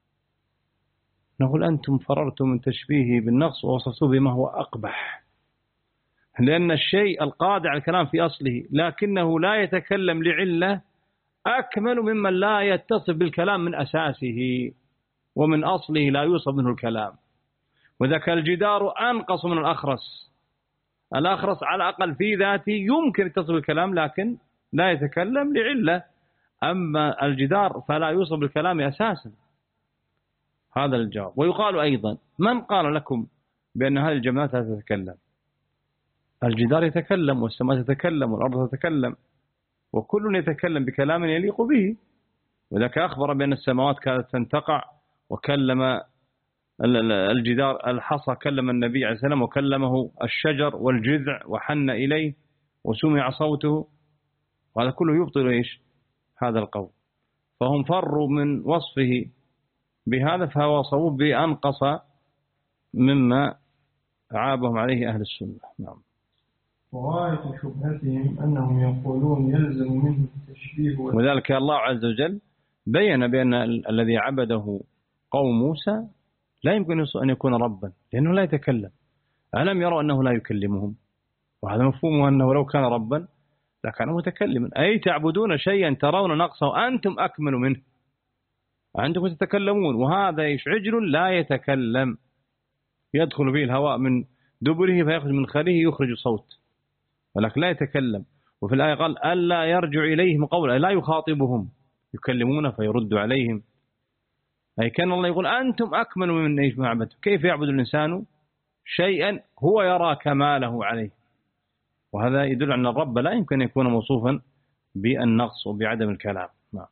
B: نقول أنتم فررتم من تشبيهه بالنقص ووصفتوه بما هو أقبح، لأن الشيء القادع على الكلام في أصله لكنه لا يتكلم لعلة أكمل ممن لا يتصف بالكلام من أساسه ومن أصله لا يوصف منه الكلام. وذاك الجدار أنقص من الأخرس، الأخرس على الأقل في ذاته يمكن يتصف بالكلام لكن لا يتكلم لعلة، أما الجدار فلا يوصف بالكلام أساسا. هذا الجواب. ويقال أيضا من قال لكم بأن هذه الجماعات لا تتكلم؟ الجدار يتكلم والسماء تتكلم والأرض تتكلم وكل يتكلم بكلام يليق به. وذاك أخبر بأن السماوات كانت تنتقع وكلم الجدار الحصى كلم النبي عليه السلام وكلمه الشجر والجذع وحن إليه وسمع صوته، وهذا كله يبطل إيش هذا القول. فهم فروا من وصفه بهذا فهو صوب بأنقص مما عابهم عليه أهل السنة. نعم.
A: وغاية شبهتهم أنهم يقولون يلزم منه التشبيه،
B: وذلك الله عز وجل بيّن بأن الذي عبده قوم موسى لا يمكن أن يكون ربا لأنه لا يتكلم. ألم يروا أنه لا يكلمهم؟ وهذا مفهومه أنه لو كان ربا لكان متكلما. أي تعبدون شيئا ترون نقصه أنتم أكمل منه، أنتم تتكلمون، وهذا عجل لا يتكلم يدخل به الهواء من دبره فيخرج من خليه يخرج صوت ولكن لا يتكلم. وفي الآية قال ألا يرجع إليهم قولا، لا يخاطبهم، يكلمون فيرد عليهم. أي كان الله يقول أنتم أكمل من أي معبد. كيف يعبد الإنسان شيئا هو يرى كماله عليه، وهذا يدل أن الرب لا يمكن أن يكون موصوفا بالنقص وبعدم الكلام. نعم.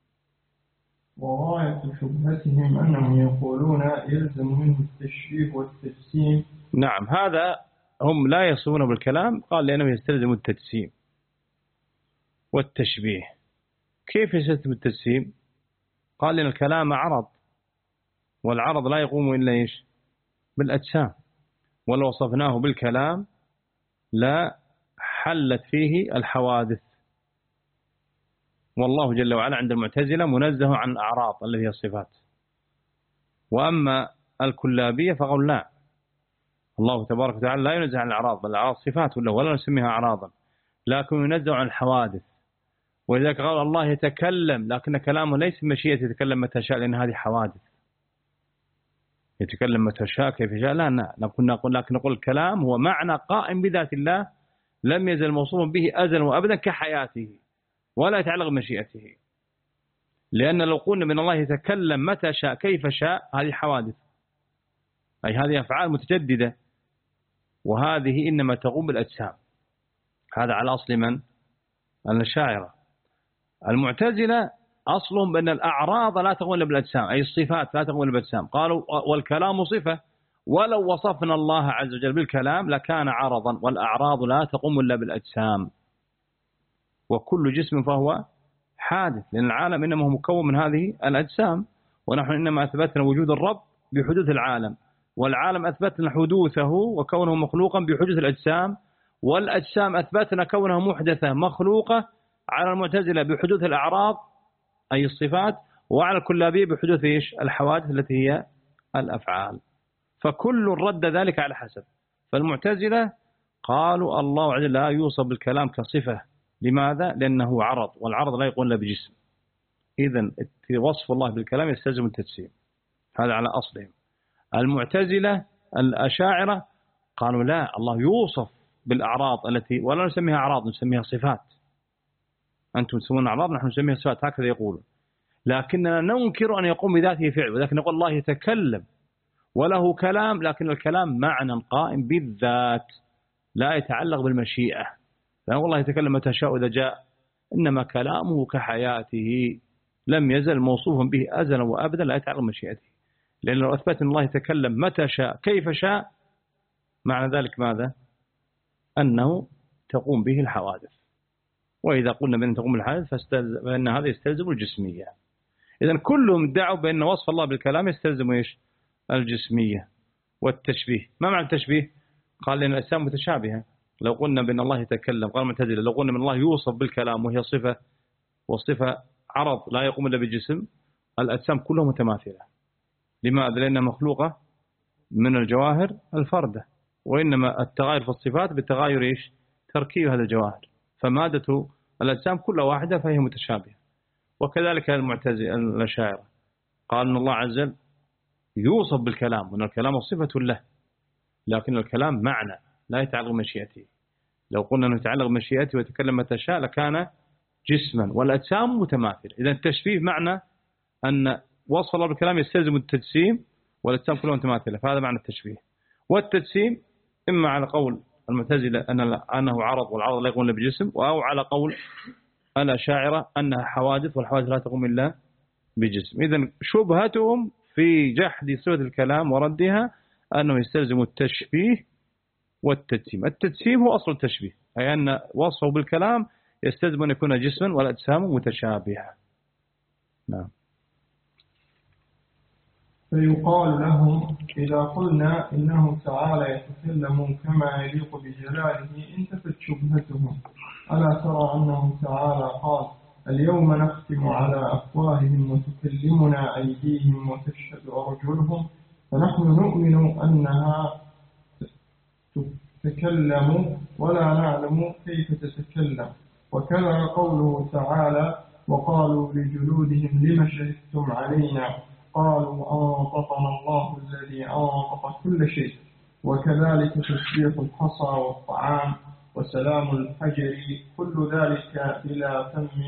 A: وغاية شبهتهم أنهم يقولون يلزم منه التشبيه والتجسيم.
B: نعم، هذا هم لا يصفون بالكلام، قال لأنه يستلزم التجسيم والتشبيه. كيف يستلزم التجسيم؟ قال لأن الكلام عرض، والعرض لا يقوم إلا إيش؟ بالأجسام، ولو وصفناه بالكلام لا حلت فيه الحوادث. والله جل وعلا عند المعتزلة منزه عن الأعراض التي هي الصفات، وأما الكلابية فقالوا لا، الله تبارك وتعالى لا ينزه عن الأعراض، بل الأعراض صفات ولا ولا نسميها أعراضا، لكن ينزه عن الحوادث. ولذلك قال الله يتكلم، لكن كلامه ليس مشيئة يتكلم متى شاء، لأن هذه حوادث. يتكلم متى شاء كيف شاء، لا لا نقول نقول لكن نقول الكلام هو معنى قائم بذات الله، لم يزل موصوفا به أزلا وأبدا كحياته، ولا يتعلق بمشيئته. لأن لو قلنا من الله يتكلم متى شاء كيف شاء، هذه حوادث، أي هذه أفعال متجددة، وهذه إنما تقوم بالأجسام. هذا على أصل من؟ الأشاعرة. المعتزلة أصلهم بأن الأعراض لا تقوم إلا بالأجسام، أي الصفات لا تقوم إلا بالأجسام. قالوا والكلام صفة، ولو وصفنا الله عز وجل بالكلام لكان عرضا، والأعراض لا تقوم إلا بالأجسام، وكل جسم فهو حادث، لأن العالم إنما هو مكون من هذه الأجسام، ونحن إنما أثبتنا وجود الرب بحدوث العالم، والعالم أثبتنا حدوثه وكونه مخلوقا بحدوث الأجسام، والأجسام أثبتنا كونها محدثة مخلوقة على المعتزلة بحدوث الأعراض أي الصفات، وعلى الكلابية بحدوث إيش؟ الحوادث التي هي الأفعال. فكل رد ذلك على حسب. فالمعتزلة قالوا الله عز وجل لا يوصف بالكلام كصفة. لماذا؟ لأنه عرض، والعرض لا يقول إلا بجسم. إذن وصف الله بالكلام يستلزم التجسيم، هذا على أصلهم. المعتزلة الأشاعرة قالوا لا، الله يوصف بالأعراض التي ولا نسميها أعراض، نسميها صفات. أنتم تسمون أعراض، نحن نسميها صفات، هكذا يقولون. لكننا ننكر أن يقوم بذاته فعل، ولكن نقول الله يتكلم وله كلام، لكن الكلام معنى قائم بالذات لا يتعلق بالمشيئة. لا والله يتكلم متى شاء إذا جاء، إنما كلامه كحياته لم يزل موصوفا به أزلا وأبدا لا يتعلق بمشيئته. لأن لو أثبت أن الله يتكلم متى شاء كيف شاء، معنى ذلك ماذا؟ أنه تقوم به الحوادث، وإذا قلنا بأن تقوم الحوادث فإن هذا يستلزم الجسمية. إذن كلهم ادعوا بأن وصف الله بالكلام يستلزم إيش؟ الجسمية والتشبيه. ما معنى التشبيه؟ قال لأن الأجسام متشابهة. لو قلنا بأن الله يتكلم، قال المعتزلة لو قلنا بأن الله يوصف بالكلام وهي صفة، والصفة عرض لا يقوم إلا بالجسم، الأجسام كلها متماثلة. لماذا؟ لأنها مخلوقة من الجواهر الفردة، وإنما التغاير في الصفات بالتغاير إيش؟ تركيب هذا الجواهر، فمادة الأجسام كلها واحدة فهي متشابهة. وكذلك المعتزلة الأشاعرة قال أن الله عز وجل يوصف بالكلام، وأن الكلام صفة له، لكن الكلام معنى لا يتعلق بمشيئته. لو قلنا أنه يتعلق بمشيئته ويتكلم متى شاء لكان جسما، والأجسام متماثلة. إذا التشبيه معنى أن وصف الله بالكلام يستلزم التجسيم، والأجسام كلها متماثلة، فهذا معنى التشبيه. والتجسيم إما على قول المعتزلة أنه عرض، والعرض لا يقوم إلا بجسم، أو على قول الأشاعرة أنها حوادث، والحوادث لا تقوم إلا بجسم. إذن شبهتهم في جحد صفة الكلام وردها أنه يستلزم التشبيه والتجسيم. التجسيم هو أصل التشبيه، أي أن وصفه بالكلام يستلزم أن يكون جسما والأجسام متشابهة. نعم.
A: فيقال لهم إذا قلنا إنه تعالى يتكلم كما يليق بجلاله انتفت شبهتهم. ألا ترى أنه تعالى قال اليوم نختم على أفواههم وتكلمنا أيديهم وتشهد أرجلهم، فنحن نؤمن أنها تتكلم ولا نعلم كيف تتكلم. وكذا قوله تعالى وقالوا لجلودهم لم شهدتم علينا قالوا أنطقنا الله الذي أنطق كل شيء. وكذلك تسبيح الحصى والطعام وسلام الحجر، كل ذلك بلا فم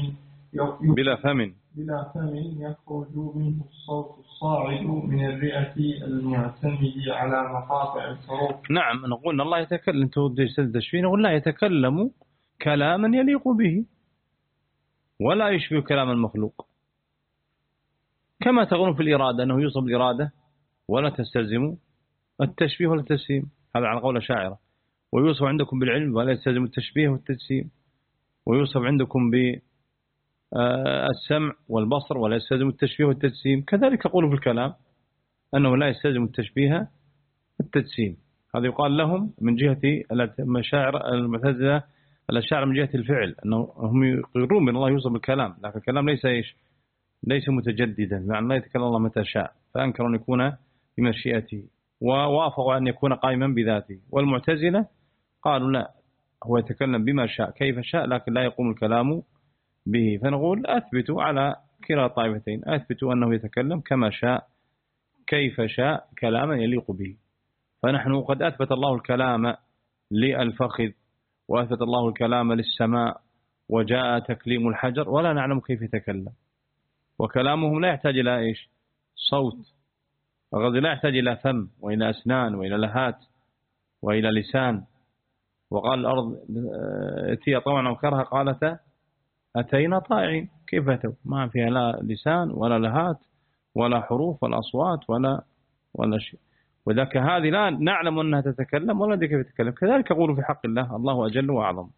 B: بلا فم
A: بلا فم يخرج منه الصوت الصاعد من الرئة المعتمد على مقاطع الحروف.
B: نعم، نقول إن الله يتكلم، تدش فيه، نقول لا، يتكلم كلاما يليق به ولا يشبه كلام المخلوق، كما تقولون في الإرادة أنه يوصف الإرادة ولا تستلزم التشبيه ولا التجسيم، هذا على قول شاعرة. ويوصف عندكم بالعلم ولا يستلزم التشبيه والتجسيم، ويوصف عندكم بالسمع والبصر ولا يستلزم التشبيه والتجسيم. كذلك يقول في الكلام أنه لا يستلزم التشبيه والتجسيم. هذا يقال لهم من جهة المشاعر المعتزلة الأشاعرة من جهة الفعل، أنه هم يقرون بأن الله يوصف بالكلام، لكن الكلام ليس إيش ليس متجددا، معنى لا يتكلم الله متى شاء، فأنكروا أن يكون بمشيئته ووافقوا أن يكون قائما بذاته. والمعتزلة قالوا لا، هو يتكلم بما شاء كيف شاء، لكن لا يقوم الكلام به. فنقول أثبتوا على كلا الطائفتين، أثبتوا أنه يتكلم كما شاء كيف شاء كلاما يليق به. فنحن قد أثبت الله الكلام للفخذ، وأثبت الله الكلام للسماء، وجاء تكليم الحجر، ولا نعلم كيف يتكلم. وكلامهم لا يحتاج إلى إيش صوت، الغزي لا يحتاج إلى فم وإلى أسنان وإلى لهات وإلى لسان. وقال الأرض اتي طوعا وكرها قالت أتينا طائعين، كيف أتوا؟ ما فيها لا لسان ولا لهات ولا حروف ولا أصوات ولا ولا شيء. وذاك هذه لا نعلم أنها تتكلم ولا ندري كيف تتكلم. كذلك يقول في حق الله الله أجل وأعظم.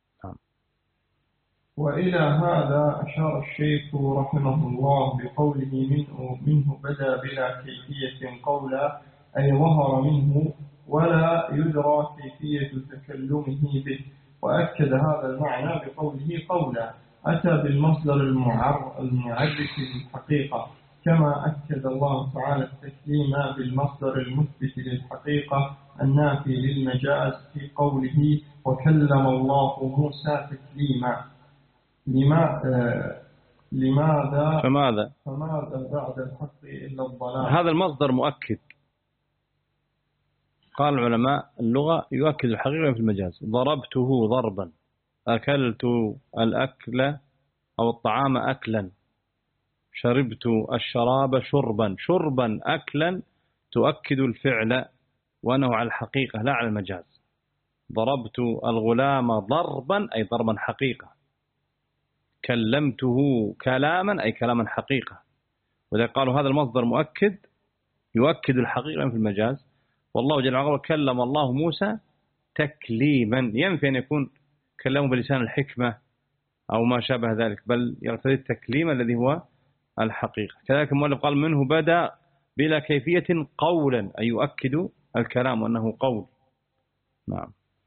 A: وإلى هذا أشار الشيخ رحمه الله بقوله منه, منه بدا بلا كيفية قولا، أي ظهر منه ولا يدرى كيفية تكلمه به. وأكد هذا المعنى بقوله قولا، أتى بالمصدر المعرف للحقيقة، كما أكد الله تعالى التكليم بالمصدر المثبت للحقيقة النافي للمجاز في قوله وكلم الله موسى تكليما. لما لماذا
B: فماذا
A: فماذا بعد الحق إلا الضلال؟
B: هذا المصدر مؤكد. قال العلماء اللغة يؤكد الحقيقة في المجاز. ضربته ضربا، أكلت الأكل أو الطعام أكلا، شربت الشراب شربا. شربا أكلا تؤكد الفعل وأنه على الحقيقة لا على المجاز. ضربت الغلام ضربا أي ضربا حقيقة. كلمته كلاما أي كلاما حقيقة. وإذا قالوا هذا المصدر مؤكد يؤكد الحقيقة في المجاز. والله جل وعلا كلم الله موسى تكليما، ينفي أن يكون كلمه بلسان الحكمة أو ما شابه ذلك، بل يرتدي التكليم الذي هو الحقيقة. كذلك المؤلف قال منه بدأ بلا كيفية قولا، أي يؤكد الكلام وأنه قول. نعم.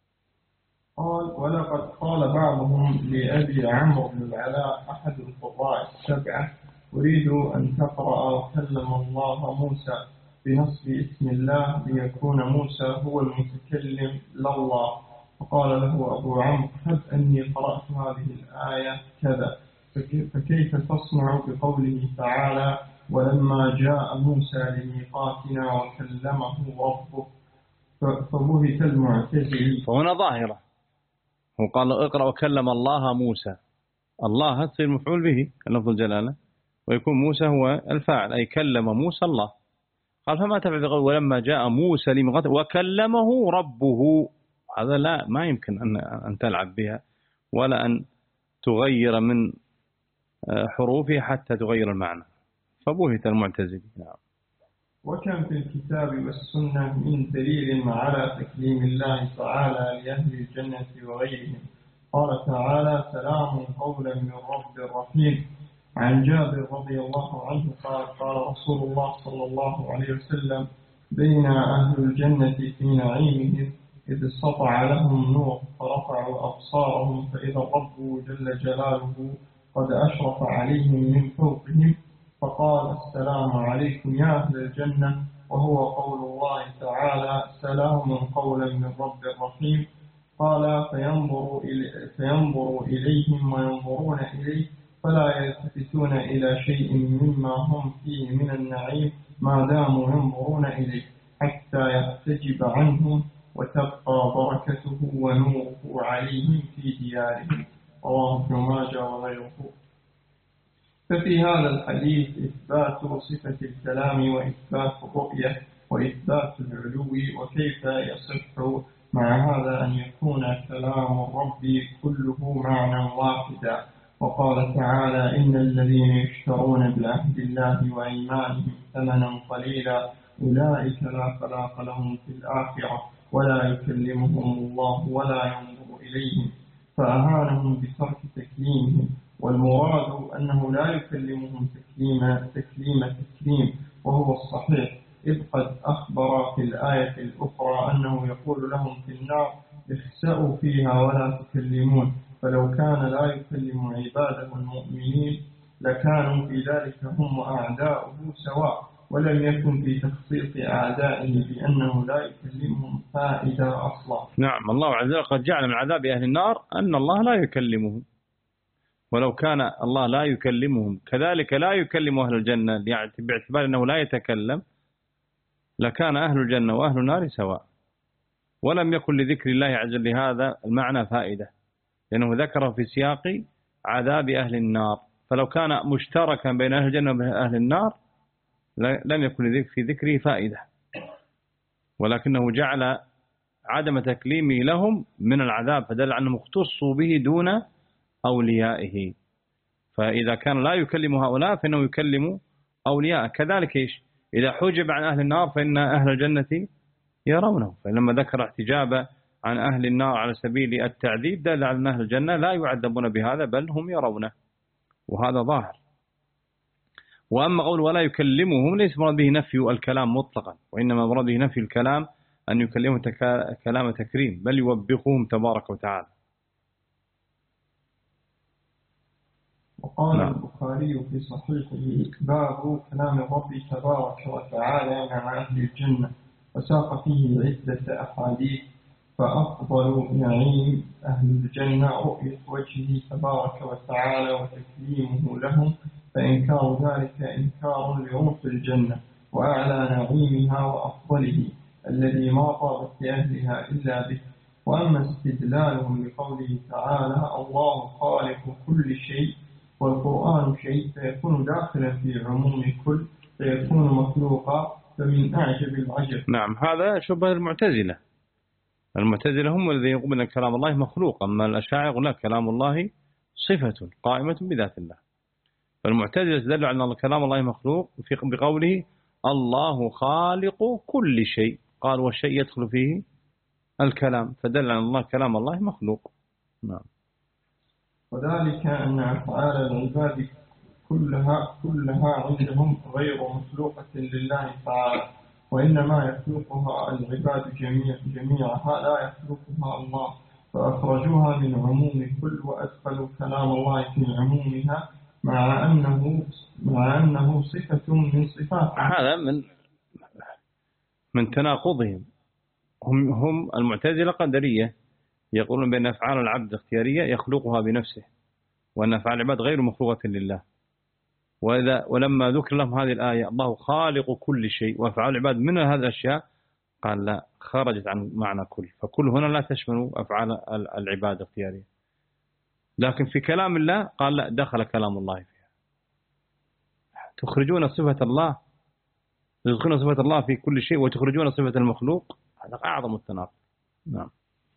A: قال ولقد قال بعضهم لأبي عمرو بن العلاء أحد القراء السبعة أريد أن تقرأ وكلم الله موسى بنصب اسم الله ليكون موسى هو المتكلم لله. فقال له أبو عمرو هب أني قرأت هذه الآية كذا، فكيف تصنع بقوله تعالى ولما جاء موسى لميقاتنا وكلمه ربه؟ فبهت المعتزلي.
B: فهنا ظاهرة، هو قال اقرأ وكلم الله موسى، الله تصير مفعول به اللفظ الجلالة، ويكون موسى هو الفاعل أي كلم موسى الله. قال فما تفعل بقول ولما جاء موسى لميقاتنا وكلمه ربه؟ هذا لا ما يمكن أن أن تلعب بها ولا أن تغير من حروفه حتى تغير المعنى. فبهت المعتزلي. نعم.
A: وكم في الكتاب والسنة من دليل على تكليم الله تعالى لأهل الجنة وغيرهم. قال تعالى سلام قولا من رب رحيم. عن جابر رضي الله عنه قال قال رسول الله صلى الله عليه وسلم بين أهل الجنة في نعيمهم إذ استطع لهم نور فرفعوا أبصارهم فإذا الرب جل جلاله قد أشرف عليهم من فوقهم فقال السلام عليكم يا أهل الجنة، وهو قول الله تعالى سلام قولا من رب رحيم. قال فينظر, إلي فينظر إليهم وينظرون إليه فلا يلتفتون إلى شيء مما هم فيه من النعيم ما داموا ينظرون إليه حتى يحتجب عنهم وتبقى بركته ونوره عليهم في ديارهم. رواه ابن ماجه وغيره. ففي هذا الحديث إثبات صفة الكلام وإثبات الرؤية وإثبات العلو، وكيف يصح مع هذا أن يكون كلام الرب كله معنى واحدا. وقال تعالى: إن الذين يشترون بعهد الله وأيمانهم ثمنا قليلا أولئك لا خلاق لهم في الآخرة ولا يكلمهم الله ولا ينظر إليهم، فأهانهم بترك تكليمهم. والمراد أنه لا يكلمهم تكليم تكليم تكليم وهو الصحيح، إذ قد أخبر في الآية الأخرى أنه يقول لهم في النار: اخسأوا فيها ولا تكلمون. فلو كان لا يكلم عباده المؤمنين لكانوا في ذلك هم وأعداؤه سواء، ولم يكن في تخصيص أعدائه بأنه لا يكلمهم فائدة أصلا.
B: نعم، الله عز وجل قد جعل من عذاب أهل النار أن الله لا يكلمهم، ولو كان الله لا يكلمهم كذلك لا يكلم أهل الجنة يعني باعتبار أنه لا يتكلم، لكان أهل الجنة وأهل النار سواء، ولم يكن لذكر الله عز وجل لهذا المعنى فائدة، لأنه ذكره في سياق عذاب أهل النار. فلو كان مشتركا بين أهل الجنة وأهل النار لم يكن في ذكره فائدة، ولكنه جعل عدم تكليمه لهم من العذاب، فدل أنهم اختصوا به دون أوليائه. فإذا كان لا يكلم هؤلاء فإنه يكلم أولياء. كذلك إيش؟ إذا حجب عن أهل النار فإن أهل الجنة يرونه، فلما ذكر احتجاب عن أهل النار على سبيل التعذيب دل على أن أهل الجنة لا يعذبون بهذا بل هم يرونه، وهذا ظاهر. وأما قول ولا يكلمهم ليس مراد به نفي الكلام مطلقا، وإنما مراد به نفي الكلام أن يكلمهم كلام تكريم، بل يوبخهم تبارك وتعالى.
A: وقال البخاري في صحيحه: باب كلام الرب تبارك وتعالى مع أهل الجنة، وساق فيه عدة أحاديث. فأفضل نعيم أهل الجنة رؤية وجهه تبارك وتعالى وتكليمه لهم، فإنكار ذلك إنكار لروح الجنة، وأعلى نعيمها وأفضله الذي ما طابت لأهلها إلا به. وأما استدلالهم بقوله تعالى: الله خالق كل شيء والقرآن شيء، فيكون داخلا في عموم كل، فيكون مخلوقا، فمن أعجب العجب.
B: نعم، هذا شبه المعتزلة. المعتزلة هم الذين يقولون أن كلام الله مخلوق، أما الأشاعرة يقولون كلام الله صفة قائمة بذات الله. فالمعتزلة استدلوا على أن كلام الله مخلوق في بقوله الله خالق كل شيء، قال والشيء يدخل فيه الكلام، فدل على الله كلام الله مخلوق. نعم.
A: وذلك أن أفعال العباد كلها كلها عندهم غير مخلوقة لله تعالى، وإنما يخلقها العباد جميع جميعها لا يخلقها الله، فأخرجوها من عموم كل وأدخلوا كلام الله في عمومها، مع أنه مع أنه صفة من صفاته.
B: هذا من من تناقضهم. هم هم المعتزلة قدرية يقولون بأن أفعال العبد اختيارية يخلقها بنفسه، وأن أفعال العباد غير مخلوقة لله. وإذا ولما ذكر لهم هذه الآية الله خالق كل شيء وأفعال العباد من هذه الأشياء، قال لا، خرجت عن معنى كل، فكل هنا لا تشمل أفعال العباد اختيارية. لكن في كلام الله قال لا، دخل كلام الله فيها. تخرجون صفة الله تدخلون صفة الله في كل شيء وتخرجون صفة المخلوق، هذا أعظم التناقض. نعم.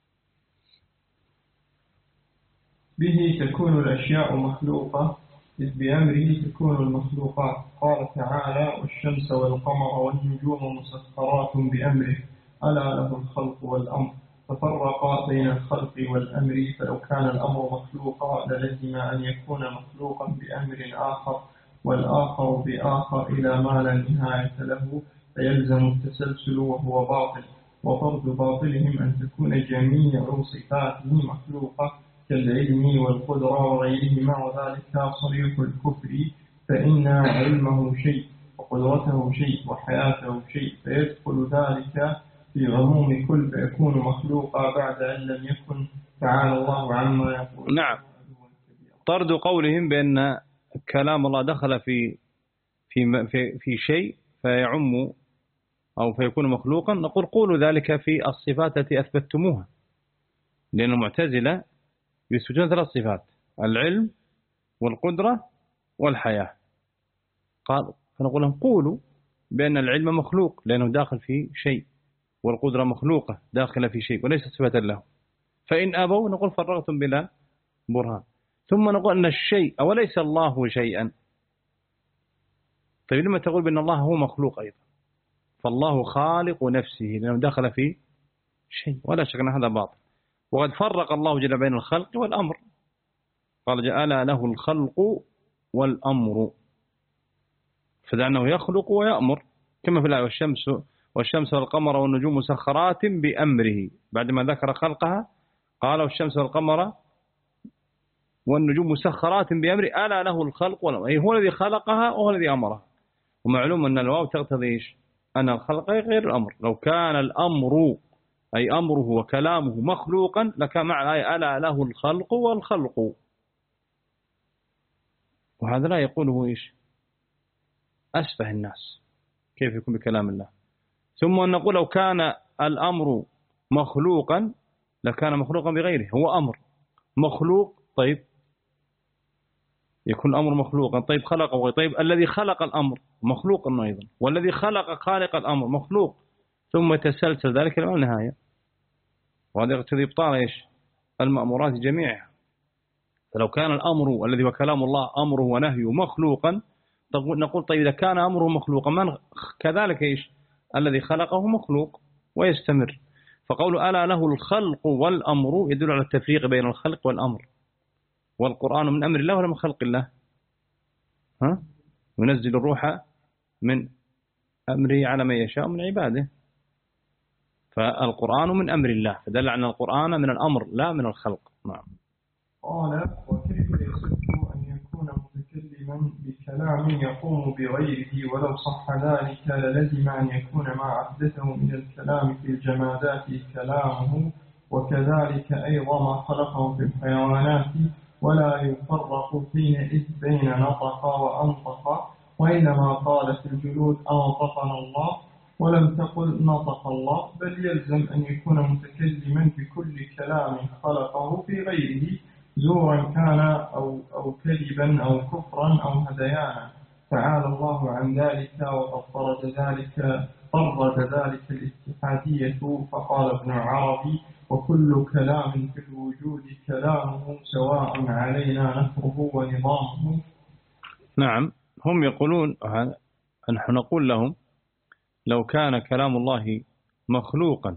A: به تكون الأشياء مخلوقة، إذ بأمره تكون المخلوقات. قال تعالى: والشمس والقمر والنجوم مسخرات بأمره ألا له الخلق والأمر. ففرق بين الخلق والأمر، فلو كان الأمر مخلوقا للزم أن يكون مخلوقا بأمر آخر، والآخر بآخر إلى ما لا نهاية له، فيلزم التسلسل وهو باطل. وفرض باطلهم أن تكون جميع صفاته مخلوقة كالعلم والقدرة وغيرهما، وذلك صريح الكفر، فإن علمه شيء وقدرته شيء وحياته شيء، فيدخل ذلك في عموم كل، فيكون مخلوقا بعد أن لم يكن تعالى الله عما يقول.
B: نعم. طرد قولهم بأن كلام الله دخل في في في, في شيء فيعم أو فيكون مخلوقا، نقول قولوا ذلك في الصفات التي أثبتتموها، لأن المعتزلة يثبتون ثلاث صفات: العلم والقدرة والحياة. قال فنقول لهم قولوا بأن العلم مخلوق لأنه داخل في شيء، والقدرة مخلوقة داخلة في شيء وليس صفة له. فإن أبوا نقول فرغتم بلا برهان. ثم نقول أن الشيء أوليس الله شيئا. طيب لما تقول بأن الله هو مخلوق أيضا؟ فالله خالق نفسه لأنه داخل في شيء، ولا شك أن هذا باطل. وقد فرق الله جل بين الخلق والأمر، قال جعل له الخلق والأمر، فدع أنه يخلق ويأمر كما في الآية والشمس والشمس والقمر والنجوم مسخرات بأمره. بعدما ذكر خلقها قال والشمس والقمر والنجوم مسخرات بأمره ألا له الخلق والأمر، أي هو الذي خلقها وهو الذي أمرها. ومعلوم أن الواو تقتضي أن الخلق غير الأمر. لو كان الأمر أي أمره وكلامه مخلوقا لكان مع الآية ألا له الخلق والخلق، وهذا لا يقوله إيش أسفه الناس، كيف يكون بكلام الله. ثم أن نقول لو كان الأمر مخلوقا لكان مخلوقا بغيره. هو أمر مخلوق، طيب يكون الأمر مخلوقا، طيب خلقه، طيب الذي خلق الأمر مخلوق أيضا، والذي خلق خالق الأمر مخلوق، ثم تسلسل ذلك إلى النهاية. وهذا يقتضي إبطال إيش المأمورات جميعها. فلو كان الأمر الذي هو كلام الله أمره ونهيه مخلوقا نقول طيب إذا كان أمره مخلوقا من كذلك إيش الذي خلقه مخلوق ويستمر. فقول ألا له الخلق والأمر يدل على التفريق بين الخلق والأمر. والقرآن من أمر الله ولا من خلق الله؟ ها؟ ينزل الروح من أمره على من يشاء من عباده. فالقرآن من أمر الله، فدل على القرآن من الأمر لا من الخلق. نعم.
A: قال وكيف يصح أن يكون متكلما بكلام يقوم بغيره ولو صح ذلك للزم أن يكون ما أحدثه من الكلام في الجمادات كلامه، وكذلك أيضا ما خلقه في الحيوانات، ولا يفرق حينئذ بين نطق وأنطق، وإنما قال في الجلود أنطقنا الله ولم تقل نطق الله، بل يلزم أن يكون متكلما بكل كلام خلقه في غيره زورا كان أو, أو كذبا أو كفرا أو هذيانا. تعالى الله عن ذلك، وقد طرد ذلك طرد ذلك الاتحادية. فقال ابن عربي وكل كلام في الوجود كلامه سواء علينا نفره ونظامه.
B: نعم، هم يقولون نحن نقول لهم لو كان كلام الله مخلوقا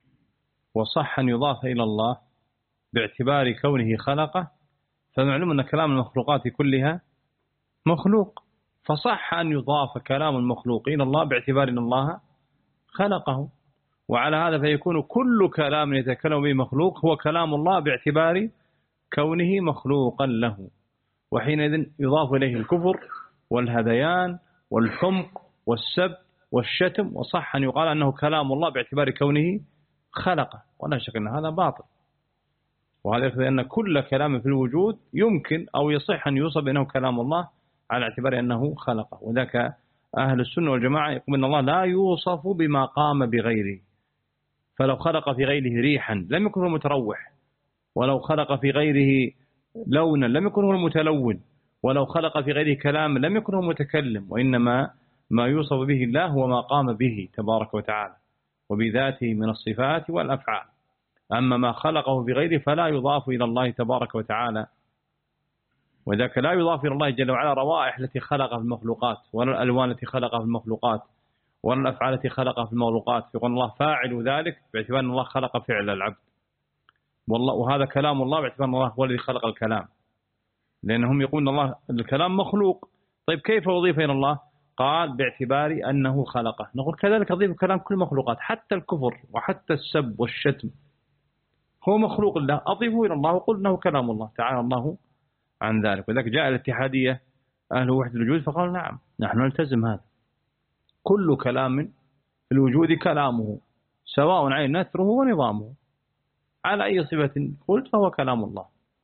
B: وصح أن يضاف إلى الله باعتبار كونه خلقه، فمعلوم أن كلام المخلوقات كلها مخلوق، فصح أن يضاف كلام المخلوق إلى الله باعتبار أن الله خلقه. وعلى هذا فيكون كل كلام يتكلم به مخلوق هو كلام الله باعتبار كونه مخلوقا له، وحينئذ يضاف إليه الكفر والهذيان والحمق والسب والشتم، وصح أن يقال أنه كلام الله باعتبار كونه خلقه، ولا شك أن هذا باطل. وهذا يقتضي أن كل كلام في الوجود يمكن أو يصح أن يوصف بأنه كلام الله على اعتبار أنه خلقه. وذاك أهل السنة والجماعة يقول أن الله لا يوصف بما قام بغيره، فلو خلق في غيره ريحا لم يكن هو المتروح، ولو خلق في غيره لونا لم يكن هو المتلون، ولو خلق في غيره كلام لم يكن هو متكلم، وإنما ما يوصف به الله هو ما قام به تبارك وتعالى وبذاته من الصفات والأفعال. أما ما خلقه بغيره فلا يضاف إلى الله تبارك وتعالى، وذاك لا يضاف إلى الله جل وعلا روائح التي خلقها في المخلوقات، ولا الألوان التي خلقها في المخلوقات، ولا الأفعال التي خلقها في المخلوقات. يقول الله فاعل ذلك باعتبار أن الله خلق فعل العبد، والله وهذا كلام الله باعتبار أن الله هو الذي خلق الكلام، لأنهم يقولون الله الكلام مخلوق. طيب كيف أضيف إلى الله؟ قال باعتبار أنه خلقه. نقول كذلك أضيف كلام كل المخلوقات، حتى الكفر وحتى السب والشتم هو مخلوق الله، أضيفه إلى الله وقل إنه كلام الله تعالى الله عن ذلك. وذلك جاء الاتحادية أهل وحدة الوجود فقال نعم نحن نلتزم هذا، كل كلام في الوجود كلامه سواء علينا نثره ونظامه، على أي صفة قلت فهو كلام الله.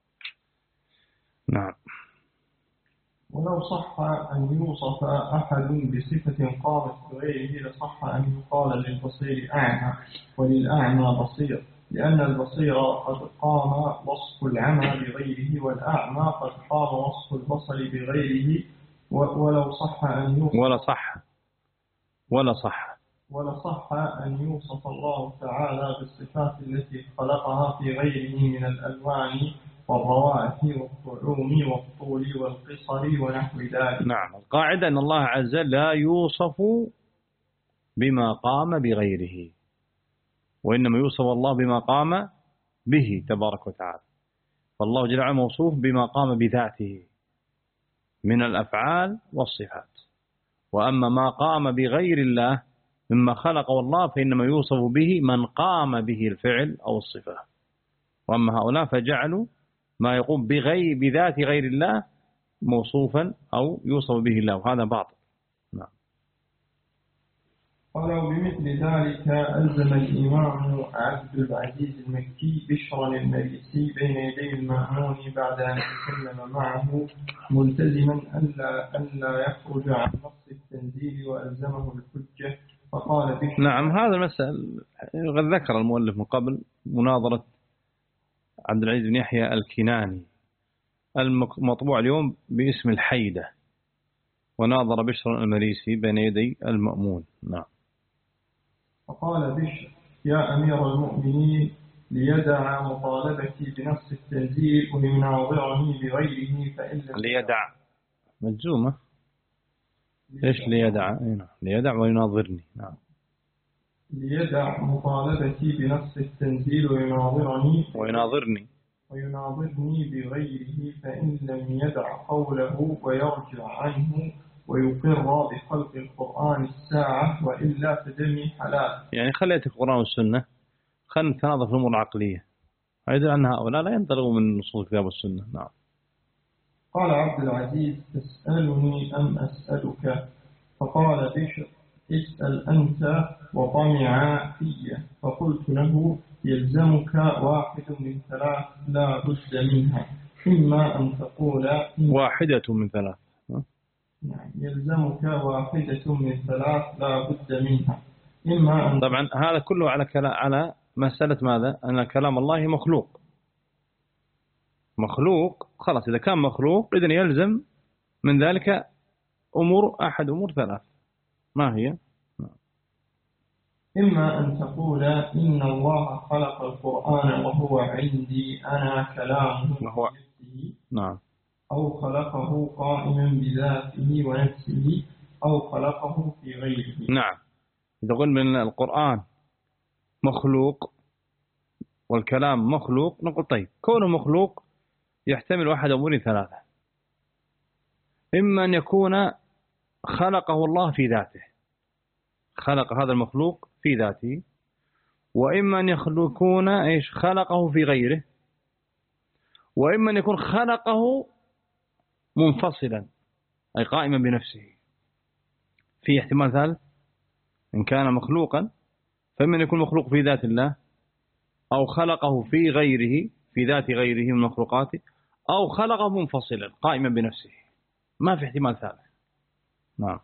B: نعم.
A: ولو صح أن يوصف أحد بصفة قامت بغيره لصح أن يقال للبصير أعمى وللأعمى بصير، لأن البصير قد قام وصف العمى بغيره، والأعمى قد قام وصف البصر بغيره. ولو صح أن يوصف
B: ولا صح ولا صح
A: ولا صح أن يوصف الله تعالى بالصفات التي خلقها في غيره من الألوان والروائح والطعوم والطول والقصر ونحو ذلك.
B: نعم، القاعدة أن الله عز وجل لا يوصف بما قام بغيره، وإنما يوصف الله بما قام به تبارك وتعالى. فالله جل وعلا موصوف بما قام بذاته من الأفعال والصفات، وأما ما قام بغير الله مما خلقه الله فإنما يوصف به من قام به الفعل أو الصفة. وأما هؤلاء فجعلوا ما يقوم بغير بذات غير الله موصوفا أو يوصف به الله، وهذا باطل. نعم.
A: ولو بمثل ذلك ألزم الإمام عبد العزيز المكي بشرا المريسي بين يدي المأمون بعد أن تكلم معه ملتزما ألا ألا يخرج عن نص التنزيل وألزمه الحجة، فقال بشر.
B: نعم، هذا المسألة قد ذكر المؤلف من قبل مناظرة عبد العزيز بن يحيى الكناني المطبوع اليوم باسم الحيدة، وناظر بشر المريسي بين يدي المأمون. نعم.
A: فقال بشر: يا أمير المؤمنين، ليدع مطالبتي بنص التنزيل ويناظرني بغيره، فإن لم
B: ليدع مجزومة. إيش ليدع؟ ليدع ويناظرني. نعم.
A: ليدع مطالبتي بنص التنزيل ويناظرني
B: ويناظرني
A: ويناظرني بغيره، فإن لم يدع قوله ويرجع عنه ويقر بخلق القرآن الساعة، وإلا فدمي حلال.
B: يعني خليت القرآن والسنة، خلنا نتناظر في الأمور العقلية، أيضا أن هؤلاء لا ينطلقوا من نصوص الكتاب والسنة. نعم.
A: قال عبد العزيز: تسألني أم أسألك؟ فقال بشر: اسأل أنت وطمع في. فقلت له: يلزمك واحد من ثلاث لا بد منها، إما أن تقول
B: واحدة من ثلاث.
A: نعم، يلزمك واحدة من ثلاث لا بد منها، إما أن
B: طبعا هذا كله على كلام على مسألة ماذا؟ أن كلام الله مخلوق. مخلوق خلاص، إذا كان مخلوق إذن يلزم من ذلك أمور أحد أمور ثلاث. ما هي؟
A: إما أن تقول إن الله خلق القرآن وهو عندي أنا كلامه
B: وهو نعم،
A: أو خلقه قائما بذاته ونفسه، أو خلقه في غيره.
B: نعم. إذا قلنا من القرآن مخلوق والكلام مخلوق، نقول طيب كونه مخلوق يحتمل أحد أمور ثلاثة: إما أن يكون خلقه الله في ذاته، خلق هذا المخلوق في ذاته، وإما أن يكون إيش خلقه في غيره، وإما أن يكون خلقه منفصلا أي قائما بنفسه. في احتمال ثالث: إن كان مخلوقا فإما أن يكون مخلوق في ذات الله، أو خلقه في غيره في ذات غيره من مخلوقاته، أو خلقه منفصلا قائما بنفسه. ما في احتمال ثالث. نعم.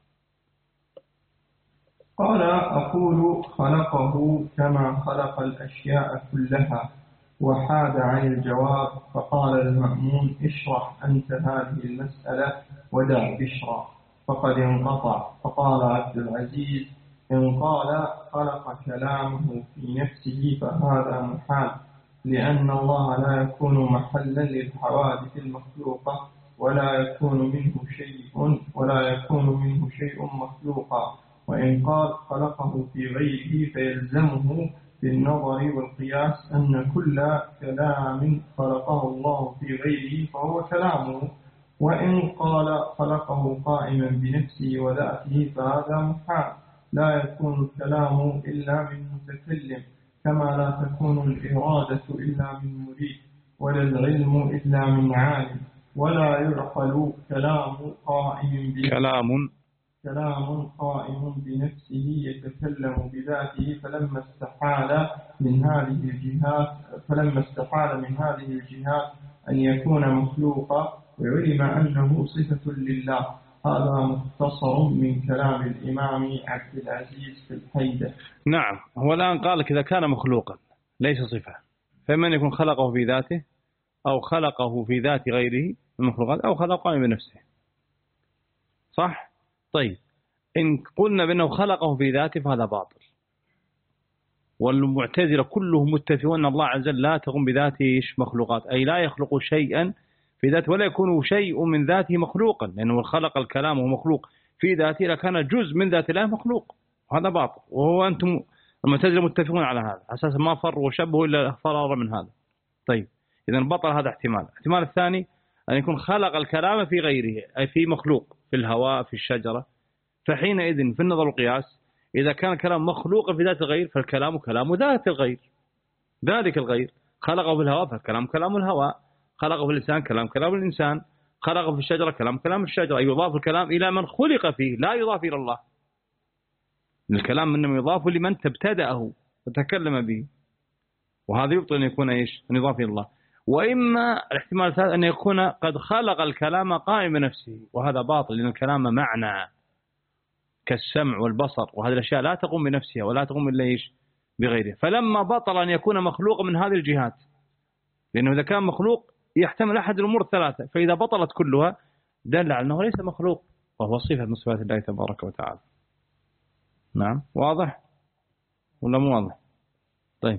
A: قال: أقول خلقه كما خلق الأشياء كلها، وحاد عن الجواب. فقال المأمون: اشرح أنت هذه المسألة ودع بشرا، فقد انقطع. فقال عبد العزيز: إن قال خلق كلامه في نفسه فهذا محال، لأن الله لا يكون محلا للحوادث المخلوقة، ولا يكون منه شيء ولا يكون منه شيء مخلوقا. وإن قال خلقه في غيره فيلزمه بالنظر والقياس أن كل كلام خلقه الله في غيره فهو كلامه. وإن قال خلقه قائما بنفسه وذاته فهذا محال، لا يكون الكلام إلا من متكلم، كما لا تكون الإرادة إلا من مريد، ولا العلم إلا من عالم، ولا يعقل كلام قائم
B: كلام
A: كلام قائم بنفسه يتكلم بذاته. فلما استحال من هذه الجهات فلما استحال من هذه الجهات أن يكون مخلوقا، وعلم أنه صفة لله. هذا مختصر من كلام الإمام عبد العزيز في الحيدة.
B: نعم. هو الآن قال إذا كان مخلوقا، ليس صفة، فإما أن يكون خلقه في ذاته أو خلقه في ذات غيره من المخلوقات أو خلقه بنفسه. صح؟ طيب إن قلنا بأنه خلقه في ذاته فهذا باطل، والمعتزلة كلهم متفقون أن الله عز وجل لا تقوم بذاته مخلوقات، أي لا يخلق شيئا في ذاته ولا يكون شيء من ذاته مخلوقا، لأنه خلق الكلام وهو مخلوق في ذاته لكان جزء من ذات الله مخلوق، وهذا باطل. وهو أنتم المعتزلة متفقون على هذا أساسا، ما فروا وشبهوا إلا فرار من هذا. طيب إذا بطل هذا احتمال. الاحتمال الثاني أن يكون خلق الكلام في غيره، أي في مخلوق، في الهواء، في الشجرة، فحينئذ في النظر القياس إذا كان الكلام مخلوقا في ذات الغير فالكلام كلام ذات الغير، ذلك الغير خلقه في الهواء فالكلام كلام الهواء، خلقه في الإنسان كلام كلام الإنسان، خلقه في الشجرة كلام كلام الشجرة، أي يضاف الكلام إلى من خلق فيه لا يضاف إلى الله. الكلام إنما يضاف لمن تبتدأه وتكلم به، وهذا يبطل أن يكون إيش؟ أن يضاف إلى الله. وإما الاحتمال الثالث أن يكون قد خلق الكلام قائم بنفسه، وهذا باطل لأن الكلام معنى كالسمع والبصر، وهذه الأشياء لا تقوم بنفسها ولا تقوم إلا إيش؟ بغيره. فلما بطل أن يكون مخلوق من هذه الجهات، لأنه إذا كان مخلوق يحتمل أحد الأمور الثلاثة، فإذا بطلت كلها دل على أنه ليس مخلوق وهو صفة من صفات الله تبارك وتعالى. نعم، واضح ولا مو واضح؟ طيب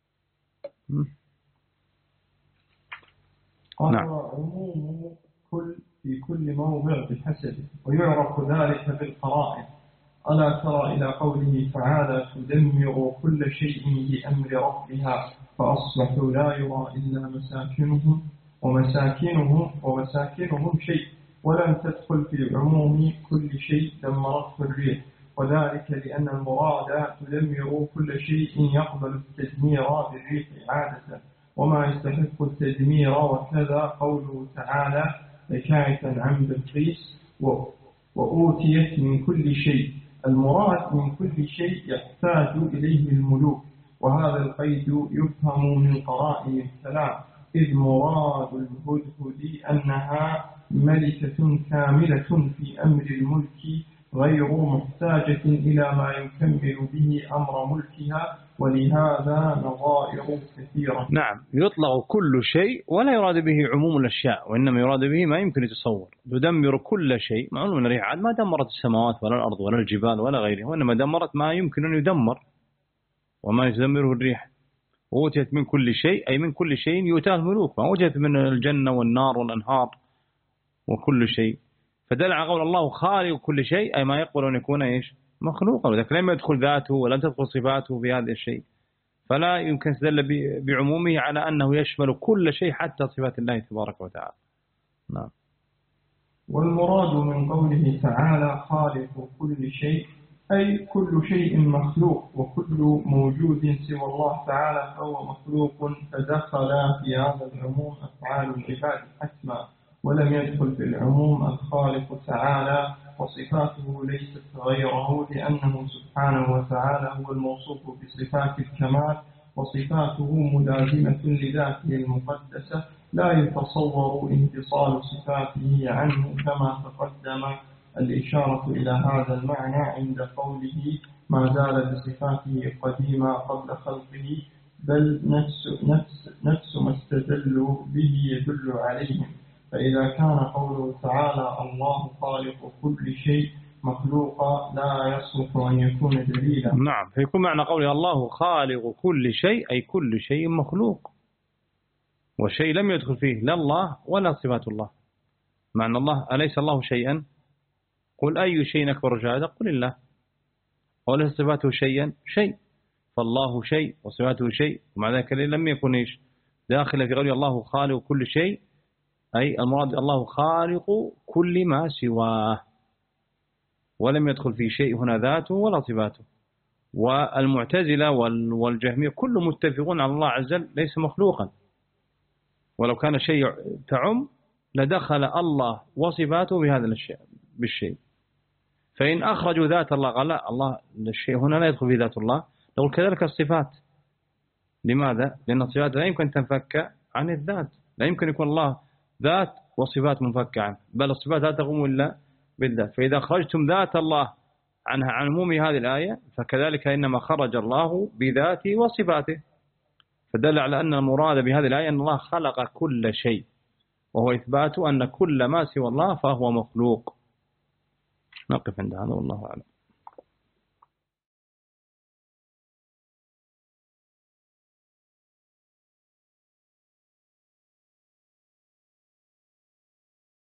A: قال نعم. عموم كل في كل موضع بحسبه، ويعرف ذلك بالقرائن. ألا ترى إلى قوله تعالى تدمر كل شيء بأمر ربها فأصبحوا لا يرى إلا مساكنهم ومساكنهم ومساكنهم شيء، ولم تدخل في عموم كل شيء دمرته الريح، وذلك لأن المراد تدمر كل شيء يقبل التدمير بالريح عادة وما يستحق التدمير، وكذا قوله تعالى حكاية عن بلقيس وأوتيت من كل شيء. المراد من كل شيء يحتاج إليه الملوك، وهذا القيد يفهم من قرائن الكلام، إذ مراد الهدهد أنها ملكة كاملة في أمر الملك غير محتاجة إلى ما يكمل به أمر ملكها، ولهذا نظائر كثيرة.
B: نعم، يطلق كل شيء ولا يراد به عموم الأشياء، وإنما يراد به ما يمكن يتصور. تدمر كل شيء، معلوم أن الريح ما دمرت السماوات ولا الأرض ولا الجبال ولا غيرها، وإنما دمرت ما يمكن أن يدمر وما يدمره الريح. أوتيت من كل شيء أي من كل شيء يؤتاه الملوك، ما أوتيت من الجنة والنار والأنهار وكل شيء. فدل على قول الله خالق كل شيء أي ما يقبل أن يكون إيش؟ مخلوقا، وذلك لم يدخل ذاته ولم تدخل صفاته في هذا الشيء، فلا يمكن استدل بعمومه على أنه يشمل كل شيء حتى صفات الله تبارك وتعالى. نعم.
A: والمراد من قوله تعالى خالق كل شيء أي كل شيء مخلوق، وكل موجود سوى الله تعالى فهو مخلوق، فدخل في هذا العموم أفعال العباد حتما، ولم يدخل في العموم الخالق تعالى وصفاته ليست غيره، لأنه سبحانه وتعالى هو الموصوف بصفات الكمال، وصفاته ملازمة لذاته المقدسة، لا يتصور انفصال صفاته عنه، كما تقدم الإشارة إلى هذا المعنى عند قوله ما زال بصفاته قديما قبل خلقه، بل نفس, نفس, نفس ما استدلوا به يدل عليهم. فإذا كان قوله تعالى الله خالق كل شيء مخلوقا لا يصلح أن يكون دليلا.
B: نعم، فيكون معنى قوله الله خالق كل شيء أي كل شيء مخلوق، وشيء لم يدخل فيه لا الله ولا صفات الله. معنى الله أليس الله شيئا؟ قل أي شيء أكبر شهادة؟ قل الله. وليس صفاته شيئا؟ شيء. فالله شيء وصفاته شيء، ومع ذلك لم يكن إيش داخل في قوله الله خالق كل شيء، أي المراد الله خالق كل ما سواه، ولم يدخل في شيء هنا ذاته ولا صفاته. والمعتزلة والجهمية كلهم متفقون على الله عز وجل ليس مخلوقا، ولو كان شيء تعم لدخل الله وصفاته بهذا الشيء بالشيء. فإن أخرجوا ذات الله قال لا، الله الشيء هنا لا يدخل في ذات الله، لو كذلك الصفات. لماذا؟ لأن الصفات لا يمكن تنفك عن الذات، لا يمكن يكون الله ذات وصفات منفكة عنه، بل الصفات لا تقوم إلا بالذات. فإذا أخرجتم ذات الله عنها عن عموم هذه الآية، فكذلك إنما خرج الله بذاته وصفاته. فدل على أن المراد بهذه الآية أن الله خلق كل شيء، وهو إثبات أن كل ما سوى الله فهو مخلوق. نقف عند هذا والله أعلم.